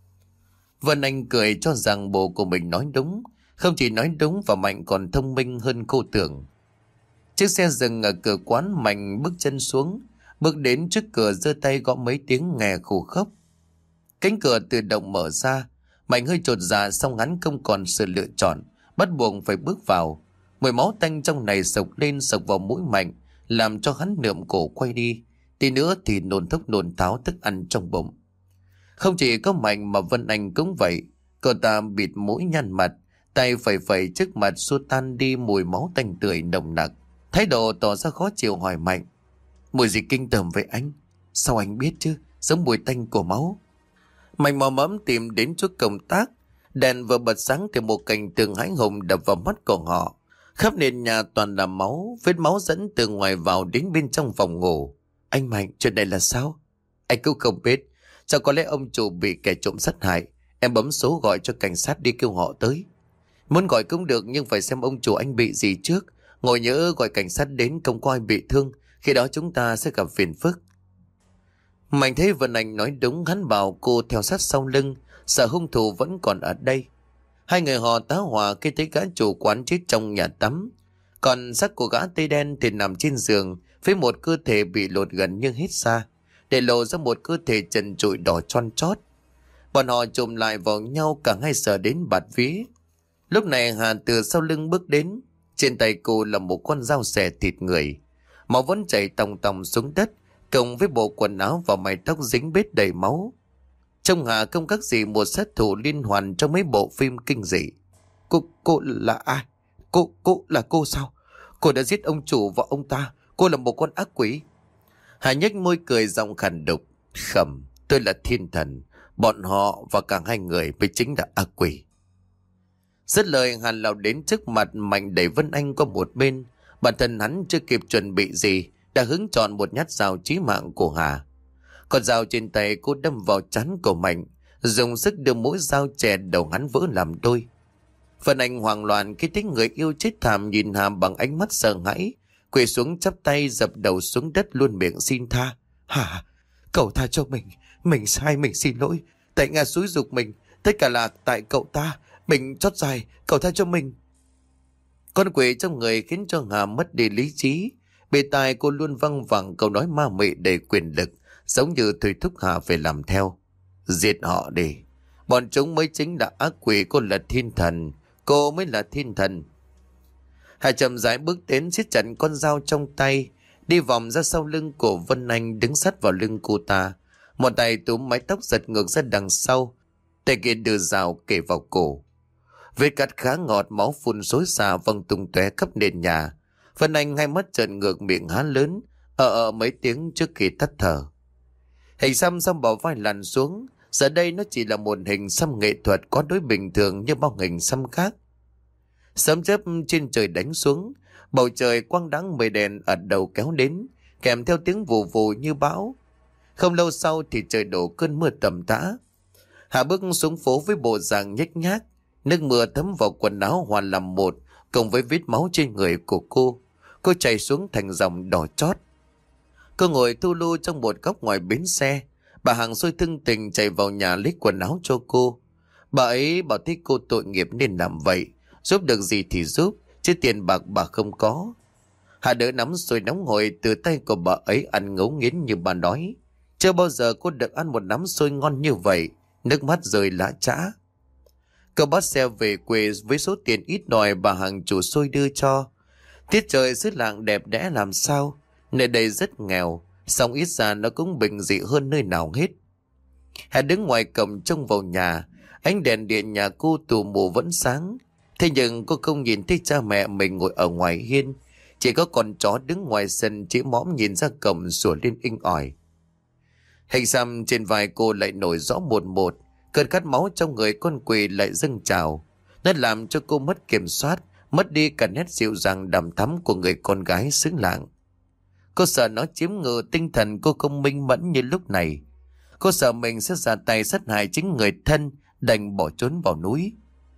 S1: Vân Anh cười cho rằng bồ của mình nói đúng. Không chỉ nói đúng và Mạnh còn thông minh hơn cô tưởng. Chiếc xe dừng ở cửa quán, Mạnh bước chân xuống, bước đến trước cửa giơ tay gõ mấy tiếng nghe khô khốc. Cánh cửa tự động mở ra. Mạnh hơi chột dạ, xong hắn không còn sự lựa chọn, bắt buộc phải bước vào. Mùi máu tanh trong này sộc lên sộc vào mũi Mạnh, làm cho hắn nượm cổ quay đi. Tí nữa thì nôn thốc nôn tháo thức ăn trong bụng. Không chỉ có Mạnh mà Vân Anh cũng vậy. Cô ta bịt mũi nhăn mặt, tay phẩy phẩy trước mặt xua tan đi mùi máu tanh tưởi nồng nặc. Thái độ tỏ ra khó chịu hỏi Mạnh: Mùi gì kinh tởm vậy anh? Sao anh biết chứ? Giống mùi tanh của máu. Mạnh mò mẫm tìm đến chỗ công tác. Đèn vừa bật sáng thì một cảnh tượng hãi hùng đập vào mắt của họ. Khắp nền nhà toàn là máu, vết máu dẫn từ ngoài vào đến bên trong phòng ngủ. Anh Mạnh, chuyện này là sao? Anh cũng không biết. Sao có lẽ ông chủ bị kẻ trộm sát hại. Em bấm số gọi cho cảnh sát đi kêu họ tới. Muốn gọi cũng được, nhưng phải xem ông chủ anh bị gì trước. Ngồi nhỡ gọi cảnh sát đến không có ai bị thương, khi đó chúng ta sẽ gặp phiền phức. Mạnh thấy Vân Anh nói đúng, hắn bảo cô theo sát sau lưng, sợ hung thủ vẫn còn ở đây. Hai người họ tá hỏa khi thấy gã chủ quán chết trong nhà tắm. Còn xác của gã tây đen thì nằm trên giường, với một cơ thể bị lột gần như hết da, để lộ ra một cơ thể trần trụi đỏ chon chót. Bọn họ chồm lại vào nhau, cả hai sợ đến bạt vía. Lúc này Hà từ sau lưng bước đến. Trên tay cô là một con dao xẻ thịt người. Máu vẫn chảy tòng tòng xuống đất, cộng với bộ quần áo và mái tóc dính bết đầy máu. Trông Hà không khác gì một sát thủ liên hoàn trong mấy bộ phim kinh dị. Cô, cô là ai? Cô, cô là cô sao? Cô đã giết ông chủ và ông ta. Cô là một con ác quỷ. Hà nhếch môi cười giọng khàn đục. Khẩm, tôi là thiên thần. Bọn họ và cả hai người mới chính là ác quỷ. Dứt lời, Hà lao đến trước mặt Mạnh, đẩy Vân Anh qua một bên. Bản thân hắn chưa kịp chuẩn bị gì đã hứng chọn một nhát dao chí mạng của Hà. Con dao trên tay cô đâm vào trán của Mạnh, dùng sức đưa mũi dao chè đầu hắn vỡ làm đôi. Vân Anh hoảng loạn khi thấy người yêu chết thảm nhìn Hà bằng ánh mắt sợ hãi, quỳ xuống chắp tay dập đầu xuống đất, luôn miệng xin tha. Hà, cậu tha cho mình, mình sai, mình xin lỗi. Tại Nga xúi giục mình, tất cả là tại cậu ta. Mình chót dài, cậu tha cho mình. Con quỷ trong người khiến cho Hà mất đi lý trí. Bề tai cô luôn văng vẳng câu nói ma mị đầy quyền lực, giống như thôi thúc Hà phải làm theo. Giết họ đi. Bọn chúng mới chính là ác quỷ, cô là thiên thần. Cô mới là thiên thần. Hà chậm rãi bước đến, siết chặt con dao trong tay, đi vòng ra sau lưng của Vân Anh, đứng sát vào lưng cô ta. Một tay túm mái tóc giật ngược ra đằng sau, tay kia đưa dao kề vào cổ. Vết cắt khá ngọt, máu phun xối xả văng tung tóe khắp nền nhà. Vân Anh hai mắt trợn ngược, miệng há lớn, ờ ờ mấy tiếng trước khi tắt thở. Hình xăm xăm bỏ vai lăn xuống. Giờ đây nó chỉ là một hình xăm nghệ thuật, có đối bình thường như bao hình xăm khác. Sấm chớp trên trời đánh xuống, bầu trời quang đãng, mây đèn ở đầu kéo đến, kèm theo tiếng vù vù như bão. Không lâu sau thì trời đổ cơn mưa tầm tã. Hà bước xuống phố với bộ dạng nhếch nhác, nước mưa thấm vào quần áo hòa làm một, cùng với vết máu trên người của cô. Cô chảy xuống thành dòng đỏ chót. Cô ngồi thu lu trong một góc ngoài bến xe. Bà hàng xui thương tình chạy vào nhà lấy quần áo cho cô. Bà ấy bảo thấy cô tội nghiệp nên làm vậy, giúp được gì thì giúp, chứ tiền bạc bà không có. Hà đỡ nắm xôi nóng hổi từ tay của bà ấy, ăn ngấu nghiến như bà nói. Chưa bao giờ cô được ăn một nắm xôi ngon như vậy. Nước mắt rơi lã chã. Cô bắt xe về quê với số tiền ít đòi bà hàng chủ xôi đưa cho. Tiết trời xứ lạng đẹp đẽ làm sao. Nơi đây rất nghèo, song ít ra nó cũng bình dị hơn nơi nào hết. Hà đứng ngoài cổng trông vào nhà. Ánh đèn điện nhà cô tù mù vẫn sáng. Thế nhưng cô không nhìn thấy cha mẹ mình ngồi ở ngoài hiên. Chỉ có con chó đứng ngoài sân chỉ mõm nhìn ra cổng sủa lên inh ỏi. Hình xăm trên vai cô lại nổi rõ một một. Cơn khát máu trong người con quỷ lại dâng trào. Nó làm cho cô mất kiểm soát, mất đi cả nét dịu dàng đằm thắm của người con gái xứ lạng. Cô sợ nó chiếm ngự tinh thần cô không minh mẫn như lúc này. Cô sợ mình sẽ ra tay sát hại chính người thân, đành bỏ trốn vào núi.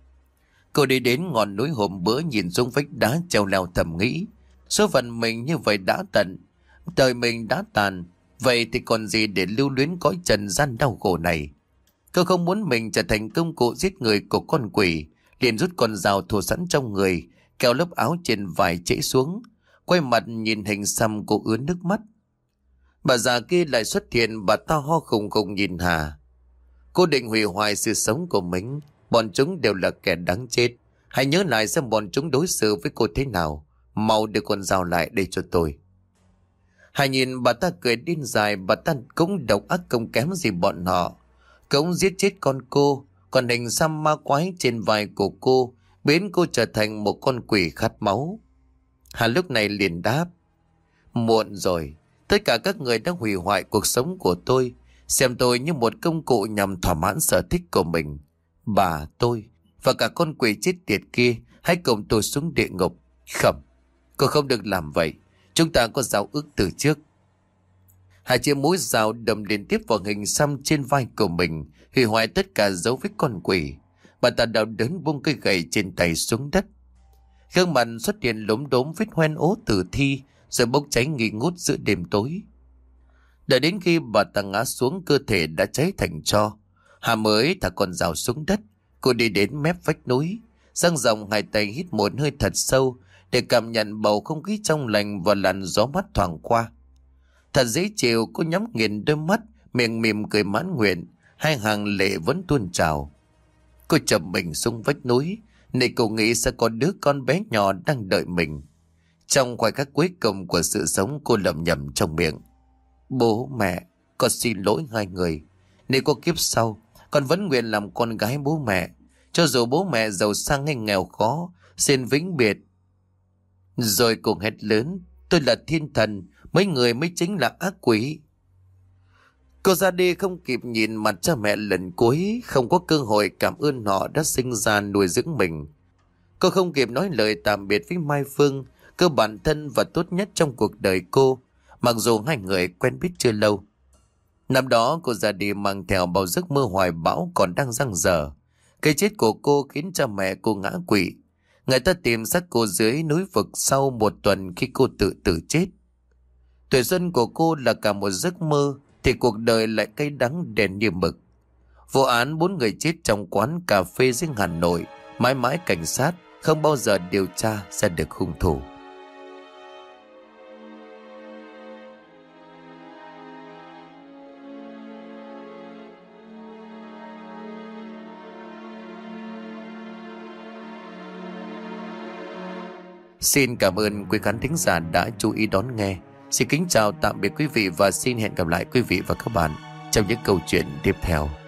S1: Cô đi đến ngọn núi hôm bữa, nhìn xuống vách đá treo leo thầm nghĩ. Số phận mình như vậy đã tận, đời mình đã tàn. Vậy thì còn gì để lưu luyến cõi trần gian đau khổ này. Cô không muốn mình trở thành công cụ giết người của con quỷ, liền rút con dao thủ sẵn trong người, kéo lớp áo trên vai chảy xuống. Quay mặt nhìn hình xăm, cô ứa nước mắt. Bà già kia lại xuất hiện, bà ta ho khùng khùng nhìn Hà. Cô định hủy hoại sự sống của mình. Bọn chúng đều là kẻ đáng chết. Hãy nhớ lại xem bọn chúng đối xử với cô thế nào. Mau đưa con dao lại đây cho tôi. Hà nhìn bà ta cười điên dài. Bà ta cũng độc ác không kém gì bọn họ. Cũng giết chết con cô. Còn hình xăm ma quái trên vai của cô biến cô trở thành một con quỷ khát máu. Hà lúc này liền đáp. Muộn rồi. Tất cả các người đã hủy hoại cuộc sống của tôi, xem tôi như một công cụ nhằm thỏa mãn sở thích của mình. Bà, tôi và cả con quỷ chết tiệt kia hãy cùng tôi xuống địa ngục. Không, cô không được làm vậy. Chúng ta có giao ước từ trước. Hà chia mũi dao đâm liên tiếp vào hình xăm trên vai của mình, hủy hoại tất cả dấu vết con quỷ. Bà ta đau đớn buông cây gậy trên tay xuống đất. Gương mặt xuất hiện lốm đốm vết hoen ố tử thi, rồi bốc cháy nghi ngút giữa đêm tối. Đợi đến khi bà ta ngã xuống, cơ thể đã cháy thành tro. Hà mới thả con dao xuống đất. Cô đi đến mép vách núi, dang rộng hai tay hít một hơi thật sâu để cảm nhận bầu không khí trong lành và làn gió mát thoảng qua. Thật dễ chịu. Cô nhắm nghiền đôi mắt, miệng mỉm cười mãn nguyện, hai hàng lệ vẫn tuôn trào. Cô chậm mình xuống vách núi, nơi cô nghĩ sẽ có đứa con bé nhỏ đang đợi mình. Trong khoảnh khắc cuối cùng của sự sống, cô lẩm nhẩm trong miệng. Bố mẹ, con xin lỗi hai người. Nếu có kiếp sau, con vẫn nguyện làm con gái bố mẹ. Cho dù bố mẹ giàu sang hay nghèo khó, xin vĩnh biệt. Rồi cùng hét lớn. Tôi là thiên thần, mấy người mới chính là ác quỷ. Cô ra đi không kịp nhìn mặt cha mẹ lần cuối, không có cơ hội cảm ơn họ đã sinh ra nuôi dưỡng mình. Cô không kịp nói lời tạm biệt với Mai Phương, cơ bản thân và tốt nhất trong cuộc đời cô, mặc dù hai người quen biết chưa lâu. Năm đó cô ra đi mang theo bao giấc mơ hoài bão còn đang dang dở. Cái chết của cô khiến cha mẹ cô ngã quỵ. Người ta tìm xác cô dưới núi vực sau một tuần khi cô tự tử chết. Tuổi xuân của cô là cả một giấc mơ, thì cuộc đời lại cay đắng đen như mực. Vụ án bốn người chết trong quán cà phê riêng Hà Nội Mãi mãi cảnh sát không bao giờ điều tra ra được hung thủ. Xin cảm ơn quý khán thính giả đã chú ý đón nghe. Xin kính chào tạm biệt quý vị và xin hẹn gặp lại quý vị và các bạn trong những câu chuyện tiếp theo.